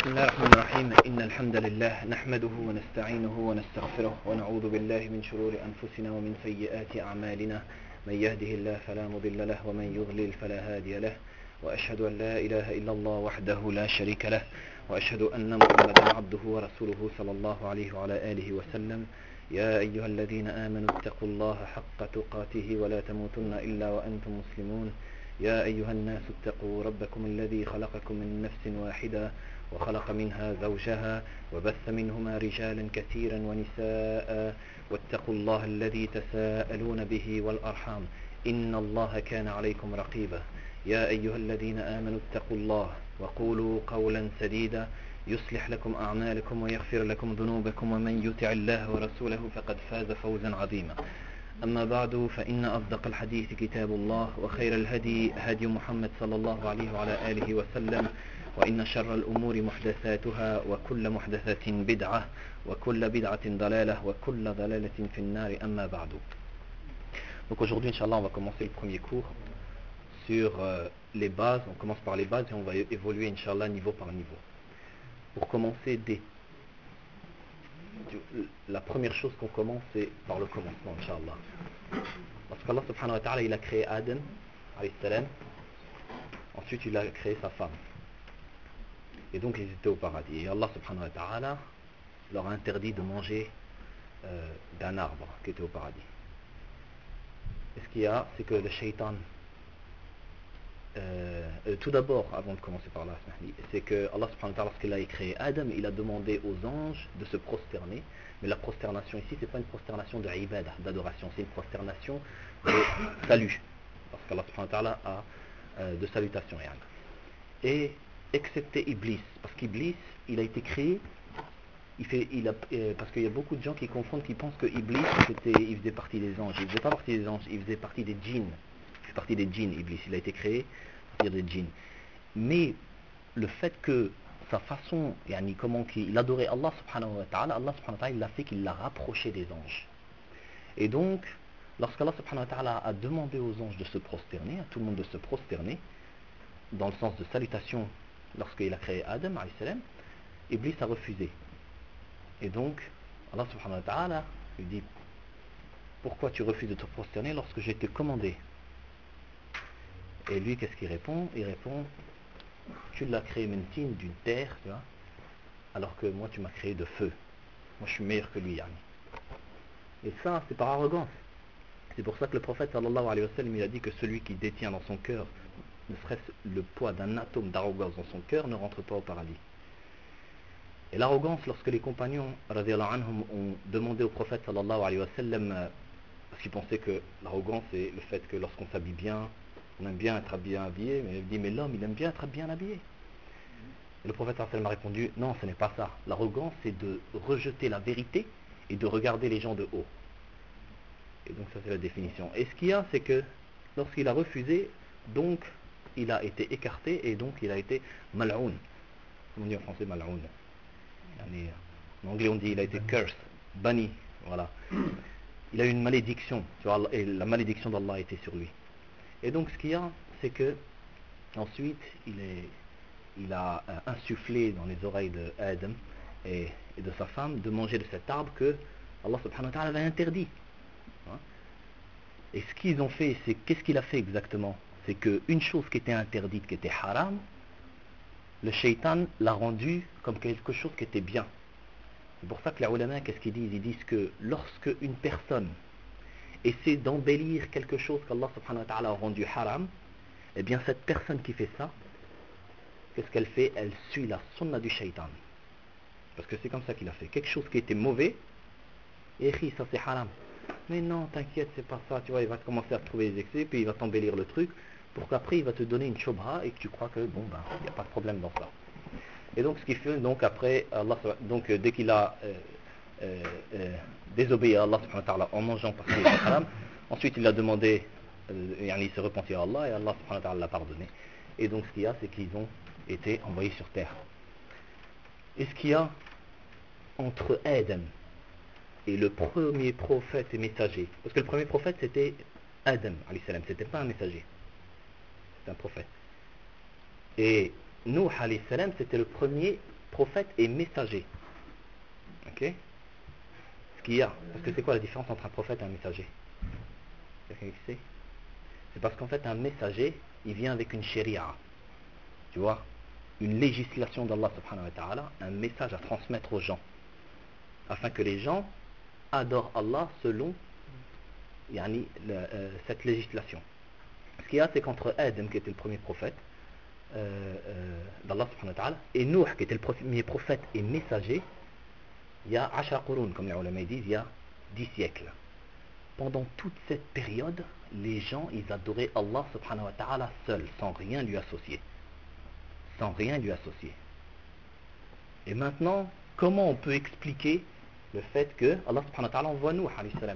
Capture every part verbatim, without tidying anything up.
بسم الله الرحمن الرحيم إن الحمد لله نحمده ونستعينه ونستغفره ونعوذ بالله من شرور أنفسنا ومن سيئات أعمالنا من يهده الله فلا مضل له ومن يضلل فلا هادي له وأشهد أن لا إله إلا الله وحده لا شريك له وأشهد أن محمدا عبده ورسوله صلى الله عليه وعلى آله وسلم يا أيها الذين آمنوا اتقوا الله حق تقاته ولا تموتن إلا وأنتم مسلمون يا أيها الناس اتقوا ربكم الذي خلقكم من نفس واحدة وخلق منها زوجها وبث منهما رجالا كثيرا ونساء واتقوا الله الذي تساءلون به والأرحام إن الله كان عليكم رقيبا يا أيها الذين آمنوا اتقوا الله وقولوا قولا سديدا يصلح لكم أعمالكم ويغفر لكم ذنوبكم ومن يطع الله ورسوله فقد فاز فوزا عظيما أما بعد فإن أصدق الحديث كتاب الله وخير الهدي هدي محمد صلى الله عليه وعلى آله وسلم وإن شر الأمور محدثاتها وكل محدثة بدعة وكل بدعة ضلالة وكل ضلالة في النار أما بعد. Donc aujourd'hui, Inch'Allah, on va commencer le premier cours sur euh, les bases. On commence par les bases et on va évoluer, Inch'Allah, niveau par niveau. Pour commencer, dès la première chose qu'on commence, c'est par le commencement, Inch'Allah. Parce qu'Allah subhanahu wa ta'ala, il a créé Adam, alayhi salam. Ensuite, il a créé sa femme. Et donc, ils étaient au paradis. Et Allah subhanahu wa ta'ala leur a interdit de manger euh, d'un arbre qui était au paradis. Et ce qu'il y a, c'est que le shaitan, euh, euh, tout d'abord, avant de commencer par là, c'est que Allah subhanahu wa ta'ala, lorsqu'il a créé Adam, il a demandé aux anges de se prosterner. Mais la prosternation ici, c'est pas une prosternation de ibadah, d'adoration, c'est une prosternation de salut. Parce qu'Allah subhanahu wa ta'ala a euh, de salutation. Et excepté Iblis, parce qu'Iblis, il a été créé, il fait, il a, euh, parce qu'il y a beaucoup de gens qui confondent, qui pensent que Iblis, c'était, il faisait partie des anges. Il faisait pas partie des anges, il faisait partie des djinns. Il fait partie des djinns, Iblis. Il a été créé à partir des djinns. Mais le fait que sa façon, yani comment il adorait Allah subhanahu wa ta'ala, Allah subhanahu wa ta'ala, il l'a fait qu'il l'a rapproché des anges. Et donc, lorsqu'Allah subhanahu wa ta'ala a demandé aux anges de se prosterner, à tout le monde de se prosterner, dans le sens de salutation, lorsqu'il a créé Adam, alayhi salam, Iblis a refusé. Et donc, Allah subhanahu wa ta'ala lui dit, pourquoi tu refuses de te prosterner lorsque j'ai été commandé? Et lui, qu'est-ce qu'il répond? Il répond, tu l'as créé mentine d'une terre, tu vois, alors que moi tu m'as créé de feu. Moi je suis meilleur que lui, yani. Et ça, c'est par arrogance. C'est pour ça que le prophète sallallahu alayhi wa sallam, il a dit que celui qui détient dans son cœur ne serait-ce le poids d'un atome d'arrogance dans son cœur ne rentre pas au paradis. Et l'arrogance, lorsque les compagnons radiyallahu anhum ont demandé au prophète sallallahu alayhi wa sallam, parce qu'ils pensaient que l'arrogance c'est le fait que lorsqu'on s'habille bien, on aime bien être bien habillé, mais il dit mais l'homme il aime bien être bien habillé. Et le prophète sallallahu alayhi wa sallam a répondu, non, ce n'est pas ça. L'arrogance c'est de rejeter la vérité et de regarder les gens de haut. Et donc ça c'est la définition. Et ce qu'il y a, c'est que lorsqu'il a refusé, donc il a été écarté et donc il a été mal'oun. Comment on dit en français mal'oun? En anglais on dit il a été cursed, banni, voilà. Il a eu une malédiction, tu vois, et la malédiction d'Allah a été sur lui. Et donc ce qu'il y a, c'est que ensuite il, est, il a euh, insufflé dans les oreilles de Adam et, et de sa femme de manger de cet arbre que Allah subhanahu wa ta'ala avait interdit. Hein? Et ce qu'ils ont fait, c'est qu'est-ce qu'il a fait exactement? C'est qu'une chose qui était interdite, qui était haram, le shaitan l'a rendu comme quelque chose qui était bien. C'est pour ça que les ulama, qu'est-ce qu'ils disent? Ils disent que lorsque une personne essaie d'embellir quelque chose qu'Allah subhanahu wa ta'ala a rendu haram, eh bien cette personne qui fait ça, qu'est-ce qu'elle fait? Elle suit la sunna du shaitan. Parce que c'est comme ça qu'il a fait. Quelque chose qui était mauvais, et ça c'est haram. Mais non, t'inquiète, c'est pas ça, tu vois, il va commencer à trouver les excès, puis il va t'embellir le truc, pour qu'après il va te donner une shobha et que tu crois que bon ben il n'y a pas de problème dans ça. Et donc ce qu'il fait, donc après Allah, donc euh, dès qu'il a euh, euh, euh, désobéi à Allah subhanahu wa ta'ala en mangeant parce qu'il était haram, ensuite il a demandé, euh, il s'est repenti à Allah et Allah subhanahu wa ta'ala l'a pardonné. Et donc ce qu'il y a, c'est qu'ils ont été envoyés sur terre. Et ce qu'il y a entre Adam et le premier prophète et messager, parce que le premier prophète c'était Adam alayhi salam, c'était pas un messager. C'est un prophète. Et Nuh alayhi salam, c'était le premier prophète et messager. Ok? Ce qu'il y a. Parce que c'est quoi la différence entre un prophète et un messager? Quelqu'un qui sait? C'est parce qu'en fait, un messager, il vient avec une sharia. Tu vois? Une législation d'Allah subhanahu wa ta'ala, un message à transmettre aux gens. Afin que les gens adorent Allah selon yani, le, euh, cette législation. Ce qu'il y a, c'est qu'entre Adam, qui était le premier prophète euh, euh, d'Allah subhanahu wa ta'ala, et Nuh, qui était le premier prophète et messager, il y a ashar qurun, comme les ulama disent, il y a dix siècles. Pendant toute cette période, les gens, ils adoraient Allah subhanahu wa ta'ala seul, sans rien lui associer. Sans rien lui associer. Et maintenant, comment on peut expliquer le fait que Allah subhanahu wa ta'ala envoie Nuh alayhi salam?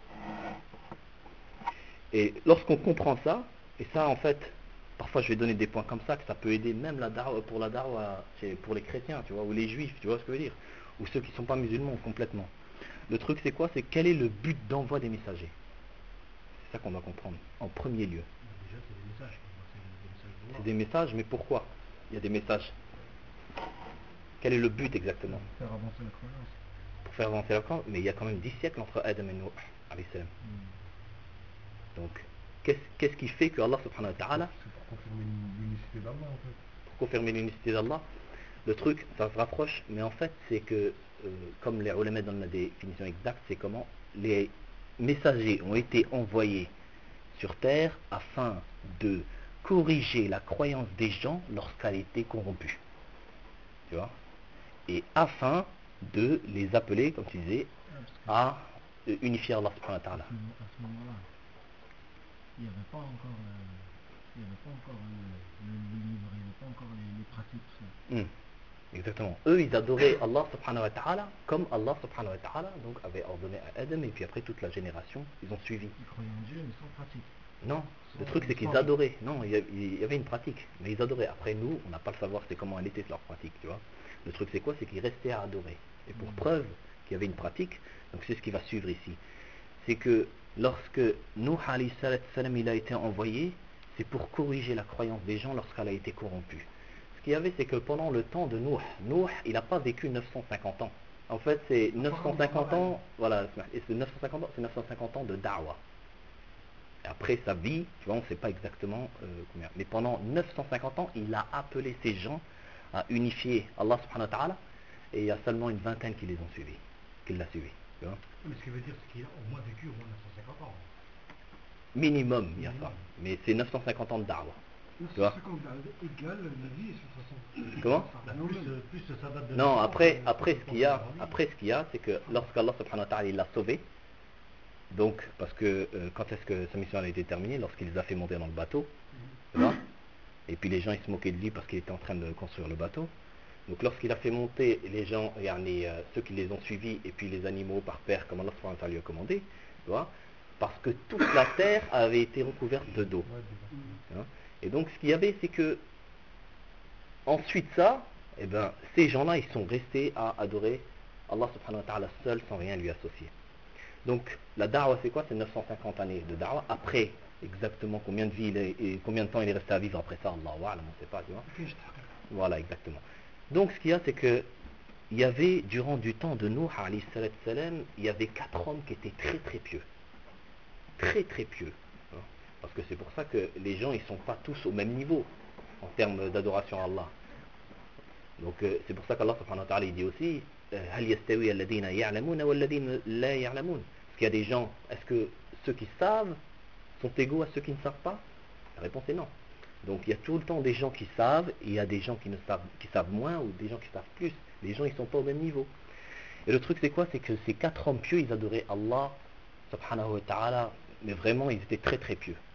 Et lorsqu'on comprend ça, et ça en fait, parfois je vais donner des points comme ça, que ça peut aider même la da'wa, pour la da'wa, pour les chrétiens, tu vois, ou les juifs, tu vois ce que je veux dire, ou ceux qui ne sont pas musulmans complètement. Le truc c'est quoi? C'est quel est le but d'envoi des messagers? C'est ça qu'on doit comprendre, en premier lieu. Déjà c'est des messages, c'est des messages d'Allah. C'est des messages, mais pourquoi il y a des messages? Quel est le but exactement? Pour faire avancer la croyance. Pour faire avancer la croyance, mais il y a quand même dix siècles entre Adam et Nuh alayhi salam. Mm. Donc, qu'est-ce, qu'est-ce qui fait que Allah subhanahu wa ta'ala, c'est pour confirmer l'unicité d'Allah en fait. pour confirmer l'unicité d'Allah, le truc, ça se rapproche, mais en fait, c'est que, euh, comme les ulama donnent la définition exacte, c'est comment les messagers ont été envoyés sur terre afin de corriger la croyance des gens lorsqu'elle était corrompue. Tu vois? Et afin de les appeler, comme tu disais, à euh, unifier Allah subhanahu wa ta'ala. À ce moment-là, il n'y avait pas encore, euh, il y avait pas encore le, le, le livre, il n'y avait pas encore les, les pratiques, tout ça. Mm. Exactement. Eux, ils adoraient Allah subhanahu wa ta'ala comme Allah subhanahu wa ta'ala donc avait ordonné à Adam, et puis après toute la génération, ils ont suivi. Ils croyaient en Dieu, mais sans pratique. Non, Sans, le truc c'est qu'ils sans... adoraient. Non, il y, a, il y avait une pratique, mais ils adoraient. Après nous, on n'a pas le savoir c'est comment elle était leur pratique, tu vois. Le truc c'est quoi? C'est qu'ils restaient à adorer. Et pour Mm. preuve qu'il y avait une pratique, donc c'est ce qui va suivre ici. C'est que lorsque Nuh alayhi salam il a été envoyé, c'est pour corriger la croyance des gens lorsqu'elle a été corrompue. Ce qu'il y avait, c'est que pendant le temps de Nuh, Nuh, il n'a pas vécu neuf cent cinquante ans. En fait, c'est neuf cent cinquante ans, voilà, et c'est neuf cent cinquante ans, c'est neuf cent cinquante ans de da'wa. Après sa vie, tu vois, on ne sait pas exactement euh, combien. Mais pendant neuf cent cinquante ans, il a appelé ces gens à unifier Allah subhanahu wa ta'ala, et il y a seulement une vingtaine qui les ont suivis, qui l'a suivi. Tu vois. Mais ce qui veut dire, c'est qu'il a au moins vécu au moins neuf cent cinquante ans. Minimum, il y a Minimum. ça. Mais c'est neuf cent cinquante ans de da'wa. neuf cent cinquante égale la vie est sur soixante. Comment? Bah, plus, euh, plus ça date de Non, naissance, après, euh, après plus ce qu'il y a, pense à la vie. après ce qu'il y a, c'est que lorsqu'Allah subhanahu wa ta'ala il l'a sauvé, donc parce que euh, quand est-ce que sa mission a été terminée? Lorsqu'il les a fait monter dans le bateau, tu vois. Et puis les gens ils se moquaient de lui parce qu'il était en train de construire le bateau. Donc lorsqu'il a fait monter les gens, yani, euh, ceux qui les ont suivis, et puis les animaux par paire, comme Allah subhanahu wa ta'ala lui a commandé, tu vois, parce que toute la terre avait été recouverte de d'eau. Ouais, de- Hein. Et donc ce qu'il y avait, c'est que ensuite ça, eh ben, ces gens-là, ils sont restés à adorer Allah subhanahu wa ta'ala seul, sans rien lui associer. Donc la da'wa, c'est quoi? C'est neuf cent cinquante années de da'wa. Après, exactement combien de vie il est, et combien de temps il est resté à vivre après ça, Allah wa alam, on ne sait pas, tu vois. Voilà, exactement. Donc ce qu'il y a, c'est que il y avait, durant du temps de Nuh alayhi salam, il y avait quatre hommes qui étaient très très pieux. Très très pieux. Hein. Parce que c'est pour ça que les gens, ils ne sont pas tous au même niveau en termes d'adoration à Allah. Donc euh, c'est pour ça qu'Allah subhanahu wa ta'ala il dit aussi هل يستوي الذين يعلمون والذين لا يعلمون. Est-ce qu'il y a des gens, est-ce que ceux qui savent sont égaux à ceux qui ne savent pas? La réponse est non. Donc il y a tout le temps des gens qui savent, et il y a des gens qui ne savent, qui savent moins, ou des gens qui savent plus. Les gens ils sont pas au même niveau. Et le truc c'est quoi? C'est que ces quatre hommes pieux, ils adoraient Allah subhanahu wa ta'ala, mais vraiment ils étaient très très pieux.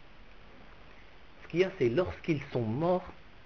Ce qu'il y a, c'est lorsqu'ils sont morts,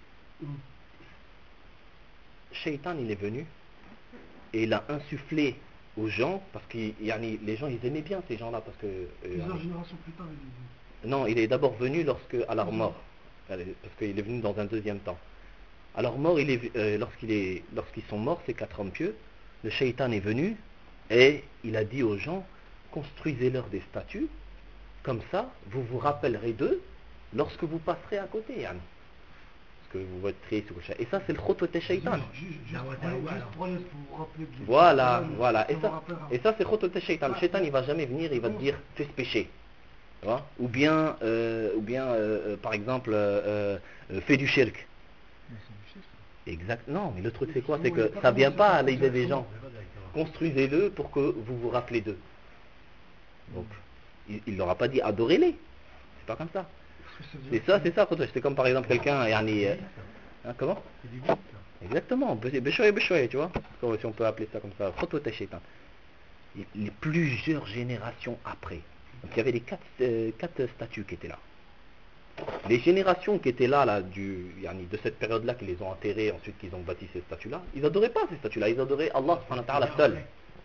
Shaitan il est venu et il a insufflé aux gens, parce que yani, les gens ils aimaient bien ces gens-là, parce que euh, Plusieurs générations plus tard, il est venu. non, il est d'abord venu lorsque à leur mort, parce qu'il est venu dans un deuxième temps. À leur mort, il est, euh, lorsqu'il est, lorsqu'ils sont morts, ces quatre hommes pieux, le Shaitan est venu et il a dit aux gens, construisez-leur des statues, comme ça vous vous rappellerez d'eux lorsque vous passerez à côté, yani. Parce que vous voyez triste ou quoi. Et ça, c'est le khutwat shaitan. Juste, juste, Dawat prenez- al-awwal, juste hein. prenez pour vous rappeler que les- Voilà, le- voilà. Et me ça, rappellera. et ça c'est khutwat shaitan. Le shaitan, il va jamais venir, il va te dire fais ce péché. Tu vois. Ou bien, euh, ou bien euh, euh, par exemple, euh, euh, fais du shirk. Mais c'est du shirk. Exact. Non, mais le truc c'est quoi? C'est Justement, il que a pas ça vient commencé pas par à l'idée des directement. gens. Construisez-le pour que vous vous rappelez d'eux. Donc, il ne leur a pas dit adorez-les. C'est pas comme ça. Parce que ça veut C'est dire ça, que- c'est ça. C'est comme par exemple quelqu'un, yani, euh, hein, comment? C'est du vide, ça. Exactement. Béchoye, béchoye, tu vois. Comme si on peut appeler ça comme ça. Khutwat shaitan. Et les plusieurs générations après. Donc il y avait les quatre, euh, quatre statues qui étaient là. Les générations qui étaient là, là du, yani, de cette période-là, qui les ont enterrées, ensuite qu'ils ont bâti ces statues-là, ils n'adoraient pas ces statues-là, ils adoraient Allah subhanahu wa ta'ala seul.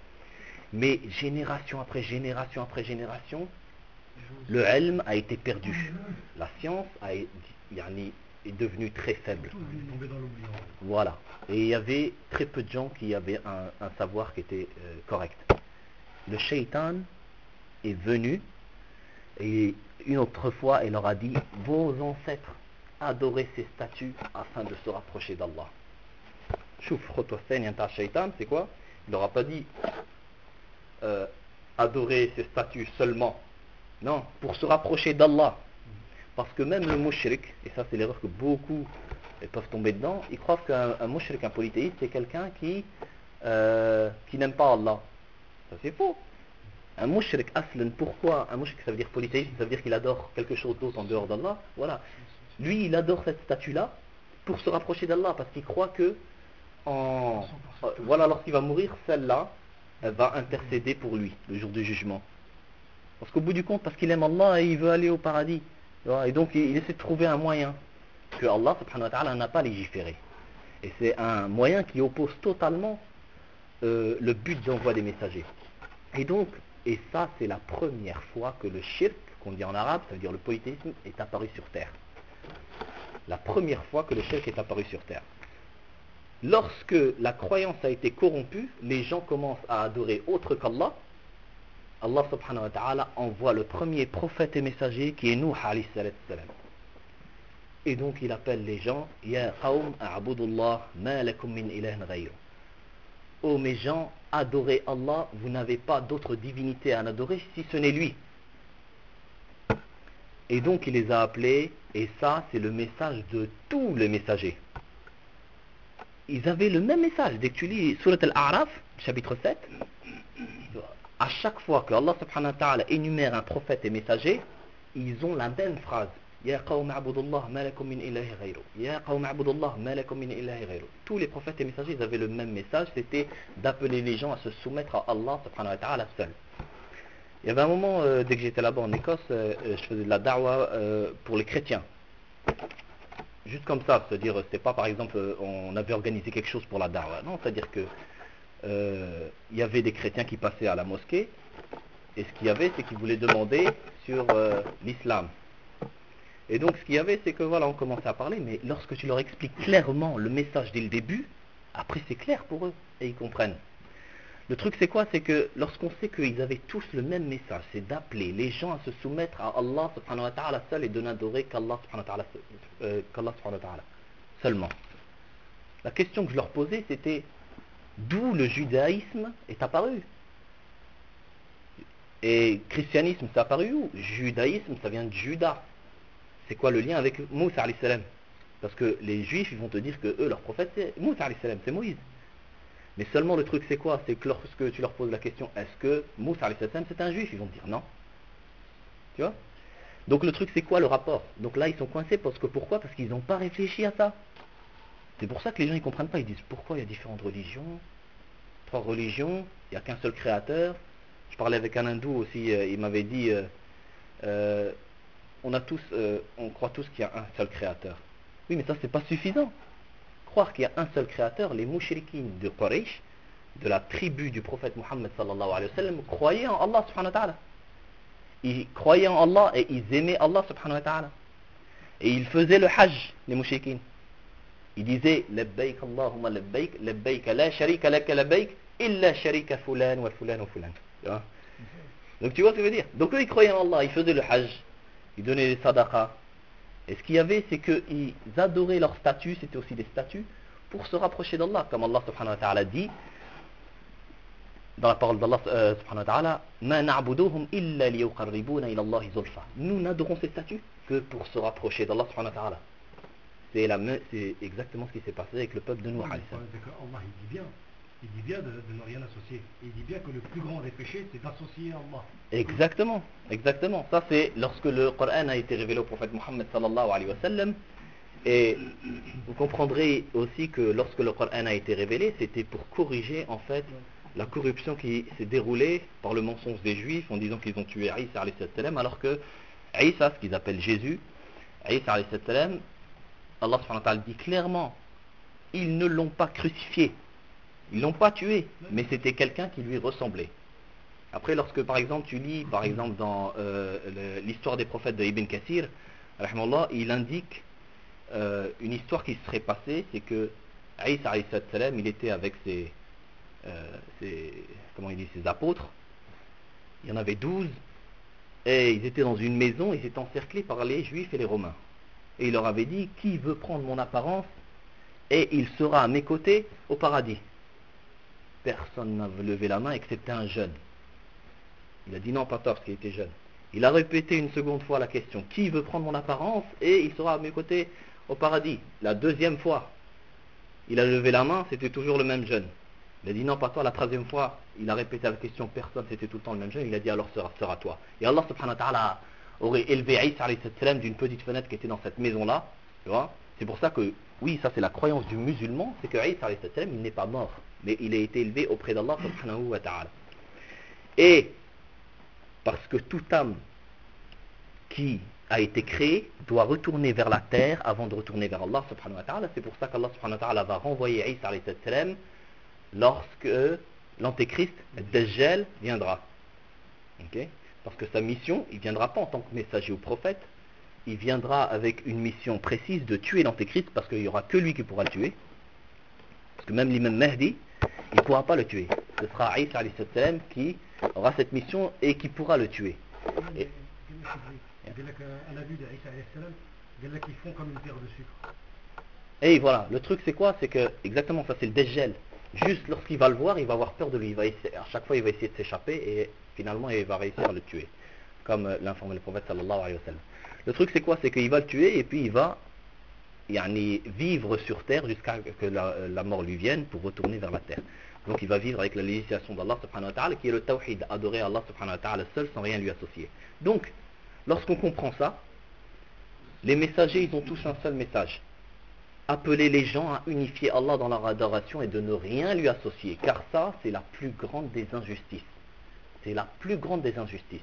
Mais génération après génération après génération, le ilm a été perdu. La science a, yani, est devenue très faible. Il est tombé dans l'oubli. en fait. Voilà. Et il y avait très peu de gens qui avaient un, un savoir qui était euh, correct. Le shaitan est venu et une autre fois il leur a dit vos ancêtres adoraient ces statues afin de se rapprocher d'Allah. Chouf, khutwa thaniya ta shaitan, c'est quoi? Il leur a pas dit euh, adorer ces statues seulement. Non, pour se rapprocher d'Allah. Parce que même le mushrik, et ça c'est l'erreur que beaucoup peuvent tomber dedans, ils croient qu'un un mushrik, un polythéiste, c'est quelqu'un qui, euh, qui n'aime pas Allah. Ça c'est faux. Un mushrik aslan, pourquoi un mushrik ça veut dire polythéiste, ça veut dire qu'il adore quelque chose d'autre en dehors d'Allah. Voilà. Lui il adore cette statue-là pour se rapprocher d'Allah, parce qu'il croit que en, euh, voilà, lorsqu'il va mourir, celle-là elle va intercéder pour lui le jour du jugement. Parce qu'au bout du compte, parce qu'il aime Allah et il veut aller au paradis. Tu vois. Et donc il, il essaie de trouver un moyen que Allah subhanahu wa ta'ala n'a pas légiféré. Et c'est un moyen qui oppose totalement euh, le but d'envoi des messagers. Et donc, et ça c'est la première fois que le shirk, qu'on dit en arabe, ça veut dire le polythéisme, est apparu sur terre. La première fois que le shirk est apparu sur terre. Lorsque la croyance a été corrompue, les gens commencent à adorer autre qu'Allah. Allah subhanahu wa ta'ala envoie le premier prophète et messager qui est Nuh alayhi salam. Et donc il appelle les gens Ya qawm a'budullah ma lakum min ilahin ghayru. Ô mes gens, adorez Allah, vous n'avez pas d'autre divinité à adorer si ce n'est lui. Et donc il les a appelés, et ça c'est le message de tous les messagers. Ils avaient le même message. Dès que tu lis Surat Al-A'raf, chapitre sept, à chaque fois que Allah subhanahu wa ta'ala énumère un prophète et messager, ils ont la même phrase. Ya qawm a'budullah ma lakum min ilahi ghayru. Ya qawm a'budullah ma lakum min ilahi ghayru. Tous les prophètes et messagers, ils avaient le même message, c'était d'appeler les gens à se soumettre à Allah subhanahu wa ta'ala seul. Il y avait un moment, euh, dès que j'étais là-bas en Écosse, euh, je faisais de la da'wa euh, pour les chrétiens. Juste comme ça, c'est-à-dire, c'était pas par exemple, on avait organisé quelque chose pour la da'wa. Non, c'est-à-dire que euh, il y avait des chrétiens qui passaient à la mosquée, et ce qu'il y avait, c'est qu'ils voulaient demander sur euh, l'islam. Et donc ce qu'il y avait, c'est que voilà, on commençait à parler, mais lorsque tu leur expliques clairement le message dès le début, après c'est clair pour eux, et ils comprennent. Le truc c'est quoi? C'est que lorsqu'on sait qu'ils avaient tous le même message, c'est d'appeler les gens à se soumettre à Allah subhanahu wa ta'ala seul et de n'adorer qu'Allah subhanahu wa ta'ala, euh, qu'Allah subhanahu wa ta'ala seulement. La question que je leur posais, c'était d'où le judaïsme est apparu. Et christianisme, c'est apparu où? Judaïsme, ça vient de Judas. C'est quoi le lien avec Moussa alayhi salam? Parce que les juifs, ils vont te dire que eux, leur prophète, c'est Moussa alayhi salam, c'est Moïse. Mais seulement le truc, c'est quoi? C'est que lorsque tu leur poses la question, est-ce que Moussa alayhi salam, c'est un juif? Ils vont te dire non. Tu vois? Donc le truc, c'est quoi le rapport? Donc là, ils sont coincés parce que pourquoi? Parce qu'ils n'ont pas réfléchi à ça. C'est pour ça que les gens, ils comprennent pas. Ils disent, pourquoi il y a différentes religions? Trois religions, il n'y a qu'un seul créateur. Je parlais avec un hindou aussi, euh, il m'avait dit euh, euh, on a tous, euh, on croit tous qu'il y a un seul créateur. Oui, mais ça c'est pas suffisant. Croire qu'il y a un seul créateur, les mouchriquines de Quraysh, de la tribu du prophète Mohammed sallallahu alayhi wa sallam, croyaient en Allah subhanahu wa ta'ala. Ils croyaient en Allah et ils aimaient Allah subhanahu wa ta'ala. Et ils faisaient le hajj, les mouchriquines. Ils disaient labbaik Allahumma labbaik, labbaik la sharika laka labbaik, illa sharika fulan wa fulan wa fulan. Tu vois? Donc tu vois ce que je veux dire? Donc eux ils croyaient en Allah, ils faisaient le hajj, ils donnaient les sadaqas, Et ce qu'il y avait, c'est qu'ils adoraient leurs statues, c'était aussi des statues, pour se rapprocher d'Allah. Comme Allah subhanahu wa ta'ala dit, dans la parole d'Allah euh, subhanahu wa ta'ala, Ma na'buduhum illa liyuqarribuna ila Allahi zulfa. Nous n'adorons ces statues que pour se rapprocher d'Allah subhanahu wa ta'ala. C'est, la, c'est exactement ce qui s'est passé avec le peuple de Nuh. Allah, il dit bien, il dit bien de, de ne rien associer. Il dit bien que le plus grand des péchés, c'est d'associer Allah. Exactement, exactement. Ça, c'est lorsque le Coran a été révélé au prophète Mohammed sallallahu alayhi wa sallam. Et vous comprendrez aussi que lorsque le Coran a été révélé, c'était pour corriger en fait la corruption qui s'est déroulée par le mensonge des Juifs en disant qu'ils ont tué Isa alayhi salam, alors que Isa, ce qu'ils appellent Jésus, Isa alayhi salam, Allah subhanahu wa ta'ala dit clairement, ils ne l'ont pas crucifié, ils l'ont pas tué, mais c'était quelqu'un qui lui ressemblait. Après, lorsque par exemple tu lis par exemple dans euh, le, l'histoire des prophètes de Ibn Kathir, rahimahullah, il indique euh, une histoire qui se serait passée, c'est que Isa alayhi salam, il était avec ses, euh, ses comment il dit, ses apôtres, il y en avait douze, et ils étaient dans une maison, ils étaient encerclés par les Juifs et les Romains. Et il leur avait dit, qui veut prendre mon apparence et il sera à mes côtés au paradis. Personne n'a levé la main excepté un jeune. Il a dit non, pas tort, parce qu'il était jeune. Il a répété une seconde fois la question, qui veut prendre mon apparence et il sera à mes côtés au paradis. La deuxième fois, il a levé la main, c'était toujours le même jeune. Il a dit non, pas toi. La troisième fois, il a répété la question, personne, c'était tout le temps le même jeune. Il a dit alors sera, sera toi. Et Allah subhanahu wa ta'ala aurait élevé Isa alayhi salam d'une petite fenêtre qui était dans cette maison-là. Tu vois, c'est pour ça que, oui, ça c'est la croyance du musulman, c'est que Isa alayhi salam, il n'est pas mort, mais il a été élevé auprès d'Allah subhanahu wa ta'ala. Et parce que toute âme qui a été créée doit retourner vers la terre avant de retourner vers Allah subhanahu wa ta'ala. C'est pour ça qu'Allah subhanahu wa ta'ala va renvoyer Isa alayhi salam lorsque l'antéchrist, le Dajjal, viendra. Okay? Parce que sa mission, il ne viendra pas en tant que messager ou prophète, il viendra avec une mission précise de tuer l'antéchrist, parce qu'il n'y aura que lui qui pourra le tuer. Parce que même l'imam Mahdi, il ne pourra pas le tuer. Ce sera Isa alayhi salam qui aura cette mission et qui pourra le tuer. Et, et voilà, le truc c'est quoi? C'est que, exactement ça, c'est le Dajjal. Juste lorsqu'il va le voir, il va avoir peur de lui. Il va essayer, à chaque fois, il va essayer de s'échapper et finalement, il va réussir à le tuer. Comme euh, l'informe le prophète sallallahu alayhi wa sallam. Le truc, c'est quoi? C'est qu'il va le tuer et puis il va yani, vivre sur terre jusqu'à ce que la, la mort lui vienne pour retourner vers la terre. Donc, il va vivre avec la législation d'Allah subhanahu wa ta'ala qui est le tawhid, adorer Allah subhanahu wa ta'ala seul sans rien lui associer. Donc, lorsqu'on comprend ça, les messagers, ils ont tous un seul message. Appeler les gens à unifier Allah dans leur adoration et de ne rien lui associer. Car ça, c'est la plus grande des injustices. C'est la plus grande des injustices.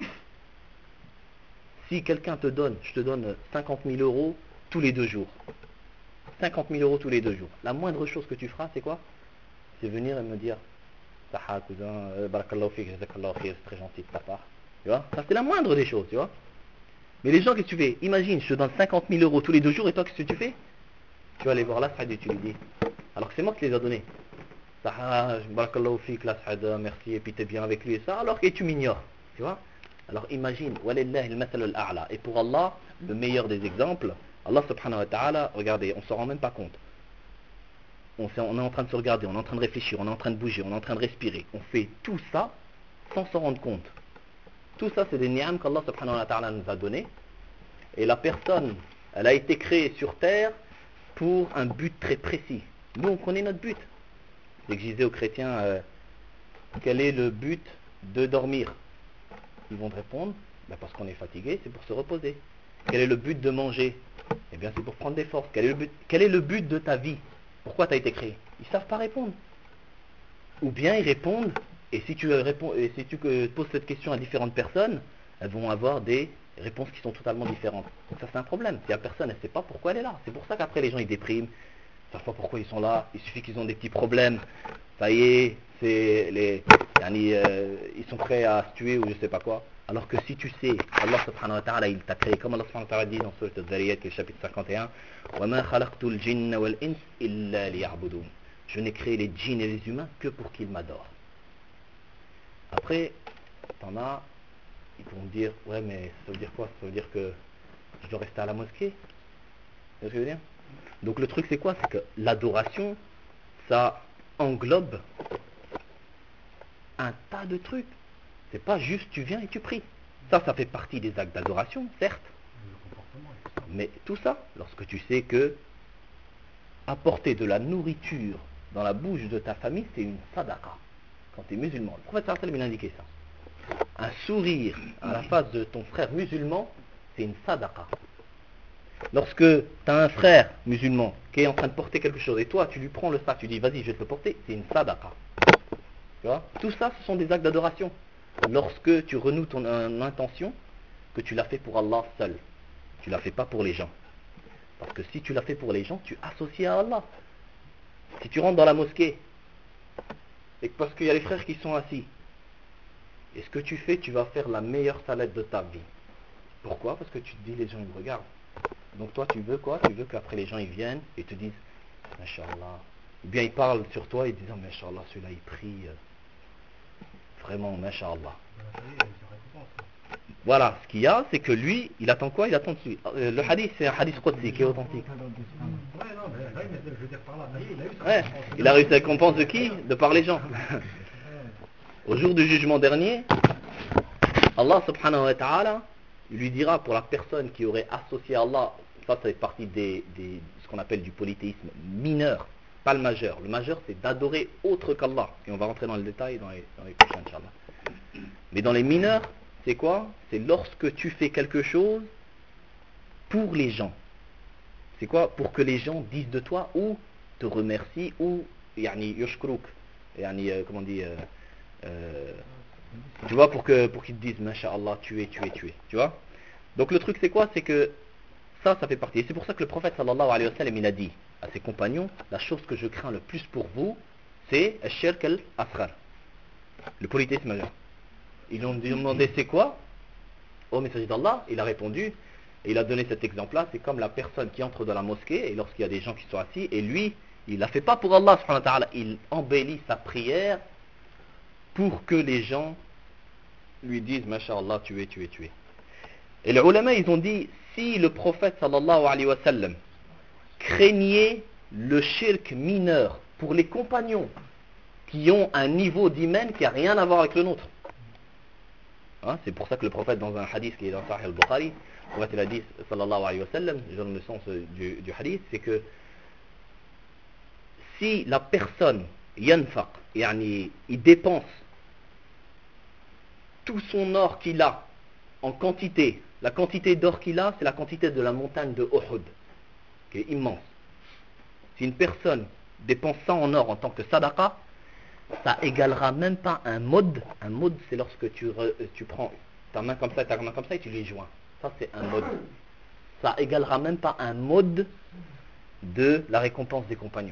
Si quelqu'un te donne, je te donne cinquante mille euros tous les deux jours. cinquante mille euros tous les deux jours. La moindre chose que tu feras, c'est quoi? C'est venir et me dire, Saha, cousin, barakallahu fik, jazakallahu khir, c'est très gentil de ta part. Tu vois? Ça, c'est la moindre des choses, tu vois? Mais les gens, qu'est-ce que tu fais? Imagine, je te donne cinquante mille euros tous les deux jours et toi, qu'est-ce que tu fais? Tu vas aller voir l'As'ad et tu lui dis, alors que c'est moi qui les a donnés. Barakallahu fik, l'As'ad, merci, et puis t'es bien avec lui et ça, alors que tu m'ignores. Tu vois? Alors imagine, walillahi al-mathal al-a'la. Et pour Allah, le meilleur des exemples, Allah subhanahu wa ta'ala, regardez, on ne s'en rend même pas compte. On, on est en train de se regarder, on est en train de réfléchir, on est en train de bouger, on est en train de respirer. On fait tout ça sans s'en rendre compte. Tout ça, c'est des ni'am qu'Allah subhanahu wa ta'ala nous a donné. Et la personne, elle a été créée sur terre pour un but très précis. Nous, on connaît notre but. C'est que je disais aux chrétiens, euh, quel est le but de dormir? Ils vont te répondre, ben parce qu'on est fatigué, c'est pour se reposer. Quel est le but de manger? Eh bien, c'est pour prendre des forces. Quel est le but, quel est le but de ta vie? Pourquoi tu as été créé? Ils ne savent pas répondre. Ou bien ils répondent, et si tu, réponds, et si tu poses cette question à différentes personnes, elles vont avoir des réponses qui sont totalement différentes. Donc ça, c'est un problème. Si la personne, elle ne sait pas pourquoi elle est là. C'est pour ça qu'après, les gens, ils dépriment. Ils ne savent pas pourquoi ils sont là. Il suffit qu'ils ont des petits problèmes. Ça y est, c'est les, yani, euh, ils sont prêts à se tuer ou je ne sais pas quoi. Alors que si tu sais, Allah subhanahu wa ta'ala, il t'a créé, comme Allah subhanahu wa ta'ala dit dans Surat Al-Zariyat, le chapitre cinquante et un, وَمَا خَلَقْتُ الْجِنَّ وَالْإِنسِ إِلَّا لِيَعْبُدُونَ. Je n'ai créé les djinns et les humains que pour qu'ils m'adorent. Après, t'en as, ils vont me dire, ouais, mais ça veut dire quoi? Ça veut dire que Je dois rester à la mosquée. C'est ce que je veux dire? Donc le truc c'est quoi? C'est que l'adoration, ça englobe un tas de trucs. C'est pas juste tu viens et tu pries. Ça, ça fait partie des actes d'adoration, certes. Le comportement et tout ça. Mais tout ça, lorsque tu sais que apporter de la nourriture dans la bouche de ta famille, c'est une sadaqa. Quand tu es musulman. Le prophète sallallahu alayhi wa sallam, il a indiqué ça. Un sourire à la face de ton frère musulman, c'est une sadaqa. Lorsque tu as un frère musulman qui est en train de porter quelque chose et toi tu lui prends le sac, tu dis vas-y je vais te le porter, c'est une sadaqa. Tu vois? Tout ça ce sont des actes d'adoration. Lorsque tu renoues ton euh, intention, que tu l'as fait pour Allah seul, tu l'as fait pas pour les gens. Parce que si tu l'as fait pour les gens, tu associes à Allah. Si tu rentres dans la mosquée et que parce qu'il y a les frères qui sont assis, et ce que tu fais, tu vas faire la meilleure salade de ta vie. Pourquoi? Parce que tu te dis les gens ils me regardent. Donc toi tu veux quoi? Tu veux qu'après les gens ils viennent et te disent Masha'Allah. Ou bien ils parlent sur toi et disent oh, Masha'Allah, celui-là il prie euh, vraiment Masha'Allah. Ben, ça y est, il y a une récompense. Voilà, ce qu'il y a, c'est que lui, il attend quoi? Il attend dessus. Euh, le hadith, c'est un hadith qudsi qui est authentique. Ouais, non, mais là, il- je veux dire par là, ça y est, il a eu sa Ouais, récompense. il a réussi la récompense de qui? De par les gens. Au jour du jugement dernier, Allah subhanahu wa ta'ala, il lui dira pour la personne qui aurait associé à Allah, ça, ça fait partie des, des, ce qu'on appelle du polythéisme mineur, pas le majeur. Le majeur, c'est d'adorer autre qu'Allah. Et on va rentrer dans le détail dans les, dans les prochains, Inch'Allah. Mais dans les mineurs, c'est quoi? C'est lorsque tu fais quelque chose pour les gens. C'est quoi? Pour que les gens disent de toi ou te remercient ou yani yoshkruk. Yani, euh, comment on dit euh, euh, tu vois, pour que pour qu'ils te disent Masha'Allah, tu es, tu es, tu es. Tu vois? Donc le truc c'est quoi? C'est que ça, ça fait partie. Et c'est pour ça que le prophète sallallahu alayhi wa sallam, il a dit à ses compagnons, la chose que je crains le plus pour vous, c'est Ash-Shirk al-Asghar, le polythéisme majeur. Ils lui ont demandé c'est quoi? Au messager d'Allah, il a répondu, et il a donné cet exemple-là, c'est comme la personne qui entre dans la mosquée, et lorsqu'il y a des gens qui sont assis, et lui, il ne la fait pas pour Allah, subhanahu wa ta'ala, il embellit sa prière pour que les gens lui disent, Masha'Allah, tu es, tu es, tu es. Et les ulama, ils ont dit, si le prophète sallallahu alayhi wa sallam craignait le shirk mineur pour les compagnons qui ont un niveau d'hymen qui n'a rien à voir avec le nôtre, hein, c'est pour ça que le prophète dans un hadith qui est dans Sahih al-Bukhari, le prophète il a dit sallallahu alayhi wa sallam, je donne le sens du, du hadith, c'est que si la personne yanfaq, yani, il dépense tout son or qu'il a en quantité, la quantité d'or qu'il a, c'est la quantité de la montagne de Uhud, qui est immense. Si une personne dépense ça en or en tant que sadaqa, ça égalera même pas un mode. Un mode, c'est lorsque tu, re, tu prends ta main comme ça et ta main comme ça et tu les joins. Ça, c'est un mode. Ça égalera même pas un mode de la récompense des compagnons.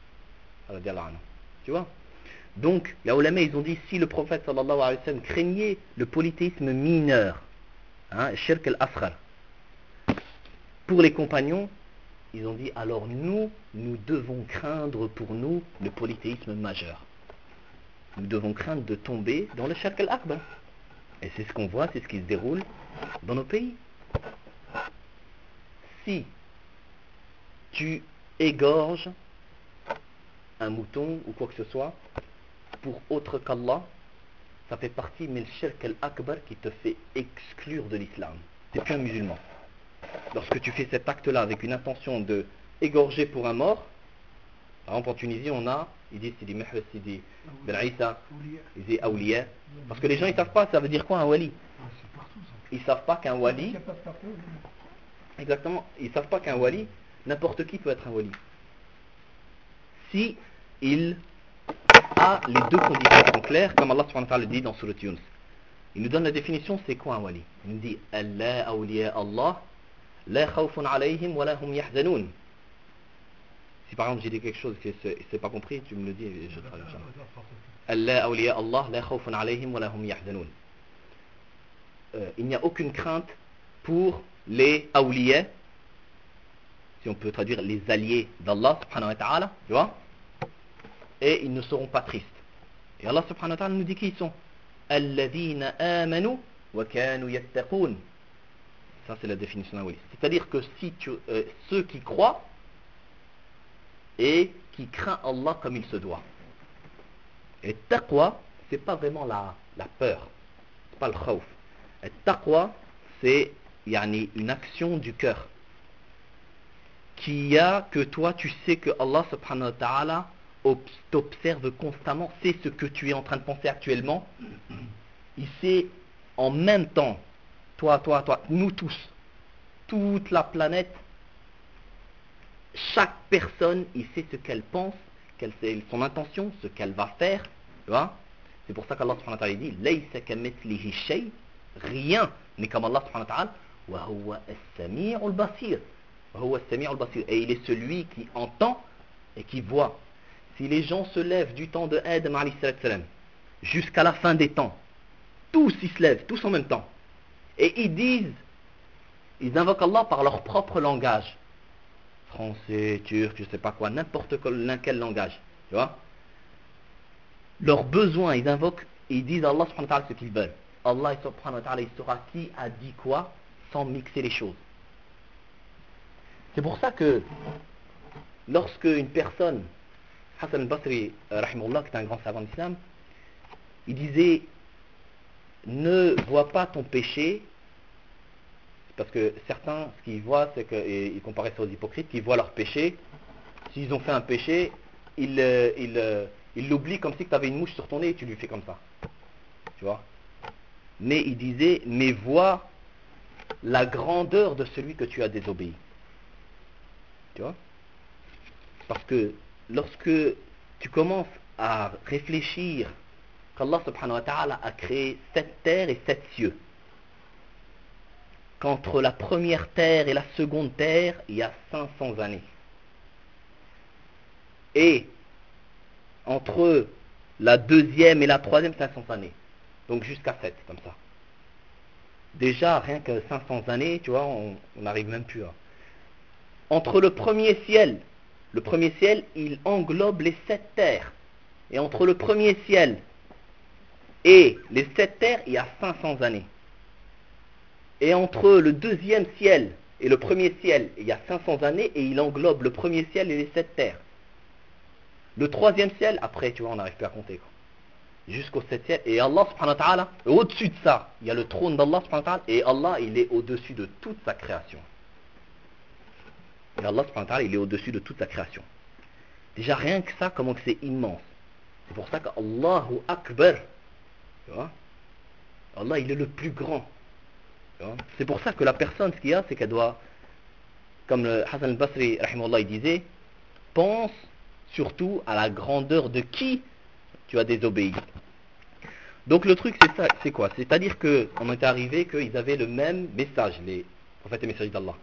Tu vois? Donc, les ulama, ils ont dit, si le prophète sallallahu alayhi wa sallam craignait le polythéisme mineur, hein, shirk al-asghar, pour les compagnons, ils ont dit, alors nous, nous devons craindre pour nous le polythéisme majeur. Nous devons craindre de tomber dans le shirk al-akbar. Et c'est ce qu'on voit, c'est ce qui se déroule dans nos pays. Si tu égorges un mouton ou quoi que ce soit pour autre qu'Allah, ça fait partie mais le shirk al-akbar qui te fait exclure de l'islam. Tu n'es plus un musulman. Lorsque tu fais cet acte-là avec une intention de égorger pour un mort, par exemple en Tunisie on a, ils disent Sidi Mehmed, Sidi Ben Aïssa, ils disent Awliya, parce que les gens ils savent pas ça veut dire quoi un wali. Ils savent pas qu'un wali, exactement, ils savent pas qu'un wali, n'importe qui peut être un wali. Si il a les deux conditions sont claires, comme Allah subhanahu wa ta'ala le dit dans Surat Yunus. Il nous donne la définition, c'est quoi un wali? Il nous dit Allah awliya Allah la khawfun alayhim wa la hum yahzanun. Si par exemple j'ai dit quelque chose que c'est pas compris, tu me le dis et je traduis ça. Allah awliya Allah la khawfun alayhim wa la hum yahzanun. Il n'y a aucune crainte pour les awliya, si on peut traduire les alliés d'Allah subhanahu wa ta'ala, tu vois, et ils ne seront pas tristes. Et Allah subhanahu wa ta'ala nous dit qui ils sont. Alladhina amanu wa kanu yattaqun. Ça, c'est la définition d'un wali. C'est-à-dire que si tu, euh, ceux qui croient et qui craignent Allah comme il se doit. Et taqwa, c'est pas vraiment la, la peur, c'est pas le khawf. Et taqwa, c'est yani, une action du cœur qui a que toi tu sais que Allah subhanahu wa ta'ala t'observe constamment, sait ce que tu es en train de penser actuellement. Il sait en même temps, toi, toi, toi, nous tous, toute la planète, chaque personne, il sait ce qu'elle pense, quelle c'est son intention, ce qu'elle va faire, tu vois. C'est pour ça qu'Allah subhanahu wa ta'ala dit Laysa kamithlihi shay, rien n'est comme Allah subhanahu wa ta'ala, wa huwa as-sami'ul basir. Wa huwa as-sami'ul basir. Et il est celui qui entend et qui voit. Si les gens se lèvent du temps de Adam alayhi salam jusqu'à la fin des temps, tous ils se lèvent, tous en même temps, et ils disent, ils invoquent Allah par leur propre langage, français, turc, je sais pas quoi, n'importe quel, quel langage, tu vois. Leurs besoins, ils invoquent, et ils disent à Allah subhanahu wa ta'ala ce qu'ils veulent. Allah subhanahu wa ta'ala, il saura qui a dit quoi sans mixer les choses. C'est pour ça que lorsque une personne, Hassan al-Basri, rahimahullah, qui est un grand savant d'islam, il disait ne vois pas ton péché, parce que certains, ce qu'ils voient, c'est qu'ils comparaient ça aux hypocrites, qui voient leur péché, s'ils ont fait un péché, ils euh, ils, euh, ils l'oublient comme si tu avais une mouche sur ton nez et tu lui fais comme ça. Tu vois. Mais il disait, mais vois la grandeur de celui que tu as désobéi. Tu vois. Parce que lorsque tu commences à réfléchir qu'Allah subhanahu wa ta'ala a créé sept terres et sept cieux, qu'entre la première terre et la seconde terre, il y a cinq cents années. Et entre la deuxième et la troisième, cinq cents années. Donc jusqu'à sept, comme ça. Déjà, rien que cinq cents années, tu vois, on n'arrive même plus à... Entre le premier ciel, le premier ciel, il englobe les sept terres. Et entre le premier ciel et les sept terres, il y a cinq cents années. Et entre le deuxième ciel et le premier ciel, il y a cinq cents années, et il englobe le premier ciel et les sept terres. Le troisième ciel, après, tu vois, on n'arrive plus à compter, quoi. Jusqu'au septième, et Allah subhanahu wa ta'ala, au-dessus de ça, il y a le trône d'Allah subhanahu wa ta'ala, et Allah, il est au-dessus de toute sa création. Et Allah subhanahu wa ta'ala, il est au-dessus de toute sa création. Déjà, rien que ça, comment que c'est immense. C'est pour ça qu'Allahu Akbar, tu vois, Allah, il est le plus grand. C'est pour ça que la personne, ce qu'il y a, c'est qu'elle doit, comme le Hassan al-Basri, rahimahullah, il disait, pense surtout à la grandeur de qui tu as désobéi. Donc le truc, c'est ça, c'est quoi? C'est-à-dire qu'on était arrivé qu'ils avaient le même message, les prophètes et messagers d'Allah.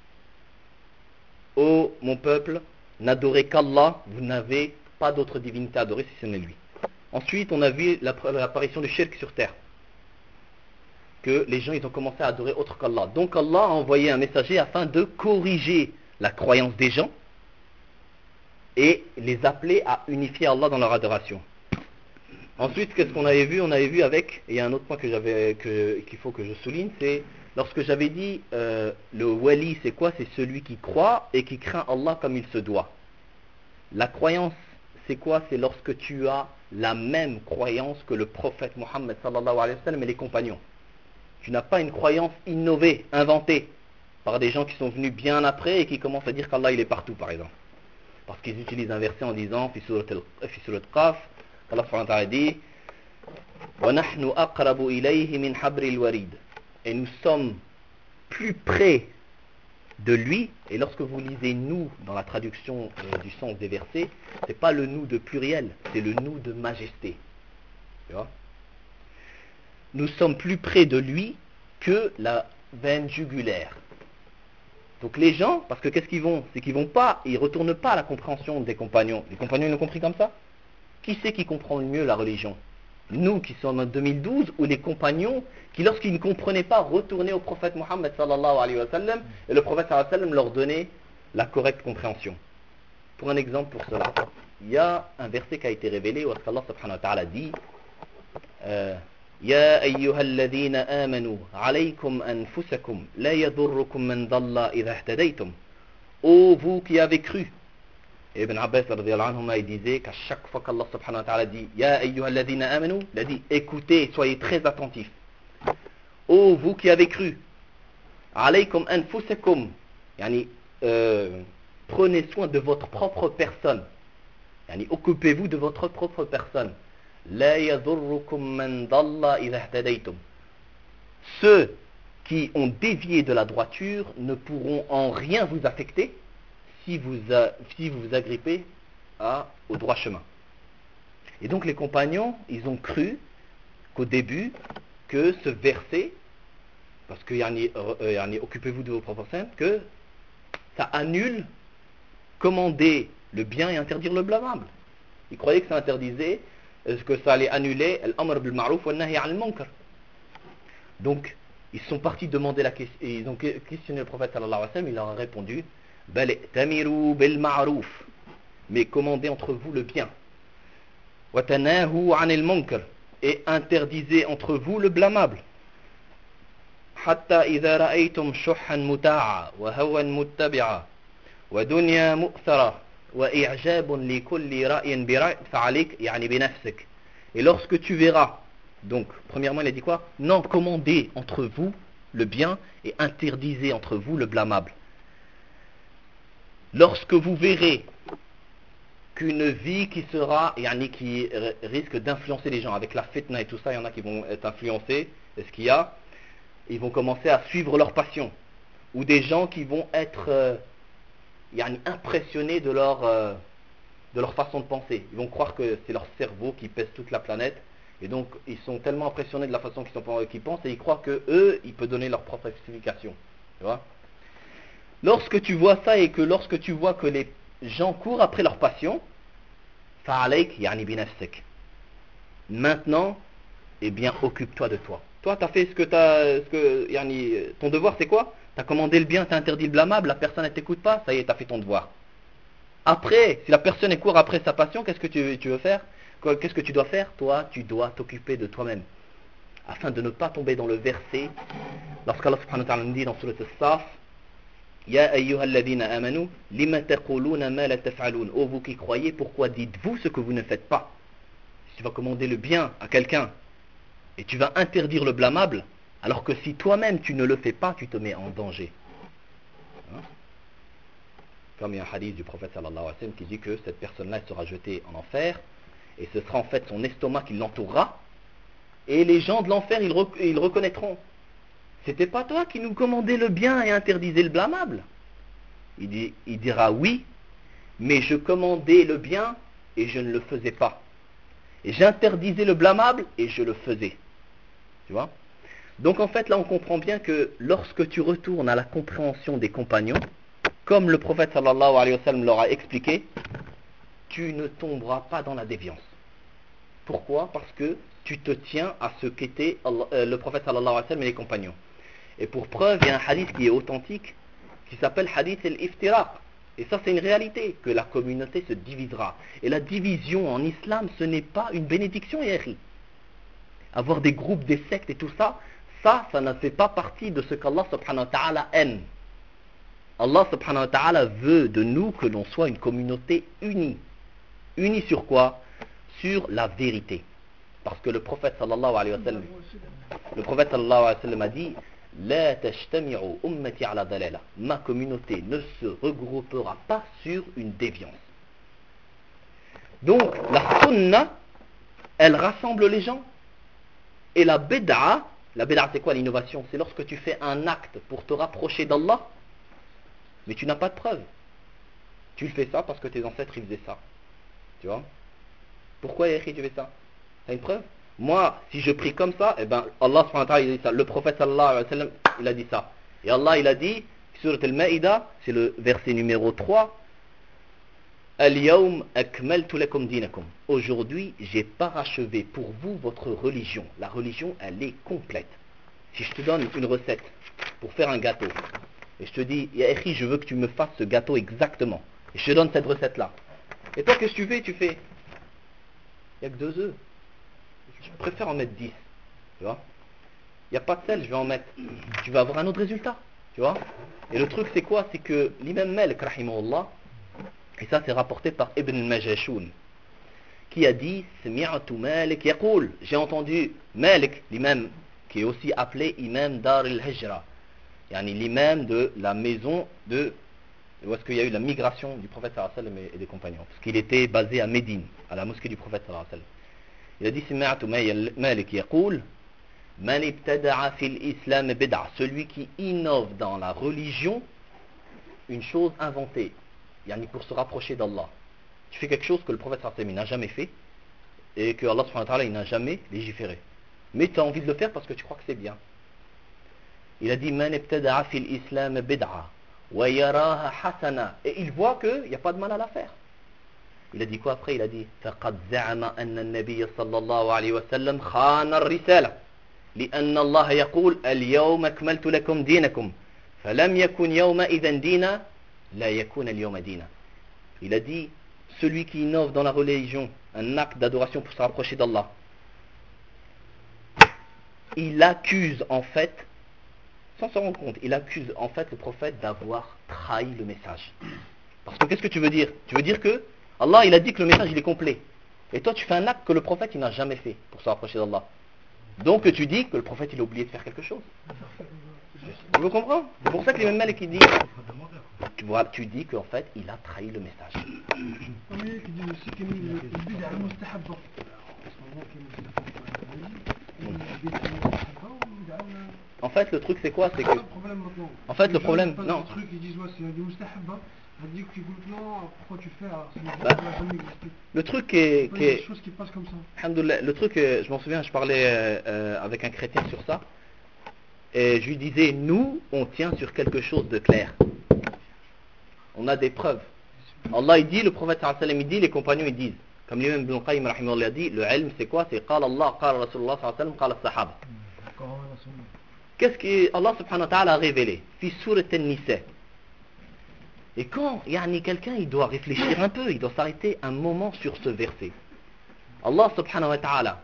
Ô mon peuple, n'adorez qu'Allah, vous n'avez pas d'autre divinité à adorer si ce n'est lui. Ensuite, on a vu l'apparition du shirk sur terre. Que les gens ils ont commencé à adorer autre qu'Allah. Donc Allah a envoyé un messager afin de corriger la croyance des gens et les appeler à unifier Allah dans leur adoration. Ensuite, qu'est-ce qu'on avait vu? On avait vu avec, et il y a un autre point que j'avais, que, qu'il faut que je souligne, c'est lorsque j'avais dit euh, le wali c'est quoi? C'est celui qui croit et qui craint Allah comme il se doit. La croyance c'est quoi? C'est lorsque tu as la même croyance que le prophète Mohammed sallallahu alayhi wa sallam et les compagnons. Tu n'as pas une croyance innovée, inventée, par des gens qui sont venus bien après et qui commencent à dire qu'Allah il est partout, par exemple. Parce qu'ils utilisent un verset en disant, fi surat Qaf, qu'Allah subhanahu wa ta'ala dit, وَنَحْنُ أَقْرَبُ إِلَيْهِ مِنْ حَبْرِ الْوَرِيدِ. Et nous sommes plus près de lui, et lorsque vous lisez nous dans la traduction euh, du sens des versets, c'est pas le nous de pluriel, c'est le nous de majesté. Tu vois? Nous sommes plus près de lui que la veine jugulaire. Donc les gens, parce que qu'est-ce qu'ils vont? C'est qu'ils vont pas, ils retournent pas à la compréhension des compagnons. Les compagnons ils l'ont compris comme ça? Qui c'est qui comprend le mieux la religion? Nous qui sommes en deux mille douze ou les compagnons qui lorsqu'ils ne comprenaient pas retournaient au prophète Mohammed sallallahu alayhi wa sallam et le prophète sallallahu alayhi wa sallam leur donnait la correcte compréhension. Pour un exemple pour cela, il y a un verset qui a été révélé où Allah subhanahu wa ta'ala dit euh, يا أيها الذين آمنوا عليكم أنفسكم لا يضركم من ضل إذا اهتديتم. Ô vous qui avez cru. Et Ibn Abbas radiyallahu anhuma, il disait qu'à chaque fois qu'Allah subhanahu wa ta'ala dit Ya ayyuha alladhina amanu, il a dit écoutez, soyez très attentifs. Ô vous qui avez cru. Alaykum anfusakum. Yani, euh, prenez soin de votre propre personne. Yani, occupez-vous de votre propre personne. La yadurrukum man dalla idha ihtadaytum. Ceux qui ont dévié de la droiture ne pourront en rien vous affecter si vous, a, si vous vous agrippez à, au droit chemin. Et donc les compagnons, ils ont cru qu'au début, que ce verset, parce que yani, euh, yani, occupez-vous de vos propres personnes, que ça annule commander le bien et interdire le blâmable. Ils croyaient que ça interdisait, que ça allait annuler l'amr bil ma'ruf wa nahy 'anil munkar. Donc, ils sont partis demander la question, et ils ont questionné le prophète sallallahu alayhi wa sallam, il leur a répondu Bal tamiru bil ma'ruf, mais commandez entre vous le bien. Wa tanahu 'anil munkar, et interdisez entre vous le blâmable. Hatta idha ra'aytum shuhhan muta'a wa hawan muttabi'a wa dunya mu'thara wa i'jabun li kulli ra'yin bi ra'y fa'alik yani bi nafsik. Et lorsque tu verras, donc premièrement il a dit quoi? Non, commandez entre vous le bien et interdisez entre vous le blâmable. Lorsque vous verrez qu'une vie qui sera, yani qui risque d'influencer les gens avec la fitna et tout ça, il y en a qui vont être influencés, est-ce qu'il y a? Ils vont commencer à suivre leur passion, ou des gens qui vont être euh, yani impressionnés de leur, euh, de leur façon de penser. Ils vont croire que c'est leur cerveau qui pèse toute la planète, et donc ils sont tellement impressionnés de la façon qu'ils, sont, qu'ils pensent, et ils croient que eux, ils peuvent donner leur propre explication. Tu vois? Lorsque tu vois ça, et que lorsque tu vois que les gens courent après leur passion, fa'alayk yani binafsik. Maintenant, eh bien, occupe-toi de toi. Toi, tu as fait ce que tu as, ce que, yani, ton devoir, c'est quoi? Tu as commandé le bien, tu as interdit le blâmable, la personne ne t'écoute pas, ça y est, tu as fait ton devoir. Après, si la personne elle court après sa passion, qu'est-ce que tu, tu veux faire? Qu'est-ce que tu dois faire? Toi, tu dois t'occuper de toi-même. Afin de ne pas tomber dans le verset, lorsqu'Allah subhanahu wa ta'ala nous dit dans Surat As-Saf, Ya ayyuha alladhina amanu, lima taquluna ma la taf'alun. Oh, vous qui croyez, pourquoi dites-vous ce que vous ne faites pas? Si tu vas commander le bien à quelqu'un, et tu vas interdire le blâmable, alors que si toi-même tu ne le fais pas, tu te mets en danger. Hein? Comme il y a un hadith du prophète sallallahu alayhi wa sallam qui dit que cette personne-là sera jetée en enfer, et ce sera en fait son estomac qui l'entourera, et les gens de l'enfer, ils, rec- ils reconnaîtront. C'était pas toi qui nous commandais le bien et interdisais le blâmable? Il, dit, il dira oui, mais je commandais le bien et je ne le faisais pas. Et j'interdisais le blâmable et je le faisais. Tu vois? Donc en fait là on comprend bien que lorsque tu retournes à la compréhension des compagnons, comme le prophète sallallahu alayhi wa sallam leur a expliqué, tu ne tomberas pas dans la déviance. Pourquoi? Parce que tu te tiens à ce qu'était Allah, euh, le prophète sallallahu alayhi wa sallam et les compagnons. Et pour preuve, il y a un hadith qui est authentique, qui s'appelle hadith al-iftiraq. Et ça c'est une réalité, que la communauté se divisera. Et la division en islam, ce n'est pas une bénédiction, yéri. Avoir des groupes, des sectes et tout ça, ça, ça ne fait pas partie de ce qu'Allah subhanahu wa ta'ala aime. Allah subhanahu wa ta'ala veut de nous que l'on soit une communauté unie. Unie sur quoi? Sur la vérité. Parce que le prophète sallallahu alayhi wa sallam, le prophète sallallahu alayhi wa sallam a dit La tajtami'u ummati ala dalala. Ma communauté ne se regroupera pas sur une déviance. Donc, la sunna, elle rassemble les gens. Et la bid'a, la bid'a c'est quoi l'innovation? C'est lorsque tu fais un acte pour te rapprocher d'Allah, mais tu n'as pas de preuve. Tu fais ça parce que tes ancêtres ils faisaient ça. Tu vois? Pourquoi il a écrit tu fais ça? T'as une preuve? Moi, si je prie comme ça, eh ben Allah subhanahu wa ta'ala il a dit ça. Le prophète sallallahu alayhi wa sallam, il a dit ça. Et Allah il a dit, sur Al-Ma'idah, c'est le verset numéro trois, Al-Yawm akmaltu lakum dinakum. Aujourd'hui, j'ai parachevé pour vous votre religion. La religion, elle est complète. Si je te donne une recette pour faire un gâteau, et je te dis, Ya Ekhi, je veux que tu me fasses ce gâteau exactement, et je te donne cette recette-là. Et toi, qu'est-ce que tu fais? Tu fais, il n'y a que deux œufs. Je préfère en mettre dix. Tu vois? Il n'y a pas de sel, je vais en mettre. Tu vas avoir un autre résultat. Tu vois? Et le truc, c'est quoi? C'est que l'imam Malik, rahimahullah, et ça c'est rapporté par Ibn al-Majashoun, qui a dit Sami'atu Malik yaqul, j'ai entendu Malik, l'imam, qui est aussi appelé imam Dar al-Hijra, yani l'imam de la maison de où est-ce qu'il y a eu la migration du prophète sallallahu alayhi wa sallam et des compagnons, parce qu'il était basé à Médine, à la mosquée du prophète sallallahu alayhi wa sallam. Il a dit Sami'atu Malik yaqul Man ibtada'a fil islam bid'a, celui qui innove dans la religion une chose inventée, yani pour se rapprocher d'Allah. Tu fais quelque chose que le prophète sallallahu alayhi wa sallam n'a jamais fait et que Allah subhanahu wa ta'ala il n'a jamais légiféré. Mais tu as envie de le faire parce que tu crois que c'est bien. Il a dit Man ibtada'a fil islam bid'a wa yaraha hasana, et il voit qu'il n'y a pas de mal à la faire. Il a dit quoi après? Il a dit Faqad za'ama anna an-nabiy sallallahu alayhi wa sallam khana ar-risala لأن الله يقول اليوم أكملت لكم دينكم فلم يكن يومئذ دينا لا يكون اليوم دينا. Il a dit celui qui innove dans la religion un acte d'adoration pour se rapprocher d'Allah, il accuse en fait, sans s'en rendre compte, il accuse en fait le prophète d'avoir trahi le message. Parce que qu'est-ce que tu veux dire? Tu veux dire que Allah il a dit que le message il est complet, et toi tu fais un acte que le prophète il n'a jamais fait pour se rapprocher d'Allah. Donc tu dis que le prophète il a oublié de faire quelque chose. Tu me comprends? C'est pour ça que l'imam Malik il dit, tu vois, tu dis qu'en fait il a trahi le message. En fait le truc c'est quoi? C'est que en fait le problème, non. Le truc ils disent ouais c'est du mustahabba. Elle dit que tu goûtes non, pourquoi tu fais alors, bah, le truc qui est, qui est des choses qui passent comme ça. Alhamdoulilah, le truc, je m'en souviens, je parlais euh, euh, avec un chrétien sur ça, et je lui disais, nous, on tient sur quelque chose de clair. On a des preuves. Allah il dit, le prophète sallallahu alayhi wa sallam il dit, les compagnons ils disent, comme l'imam Ibn Qayyim rahimahullah a dit, le ilm c'est quoi? C'est qala Allah, qala Rasulullah sallallahu alayhi wa sallam, qala sahaba. Qu'est-ce que Allah subhanahu wa ta'ala a révélé? Fi surat an-Nisa. Et quand yani, quelqu'un il doit réfléchir un peu, il doit s'arrêter un moment sur ce verset. Allah subhanahu wa ta'ala,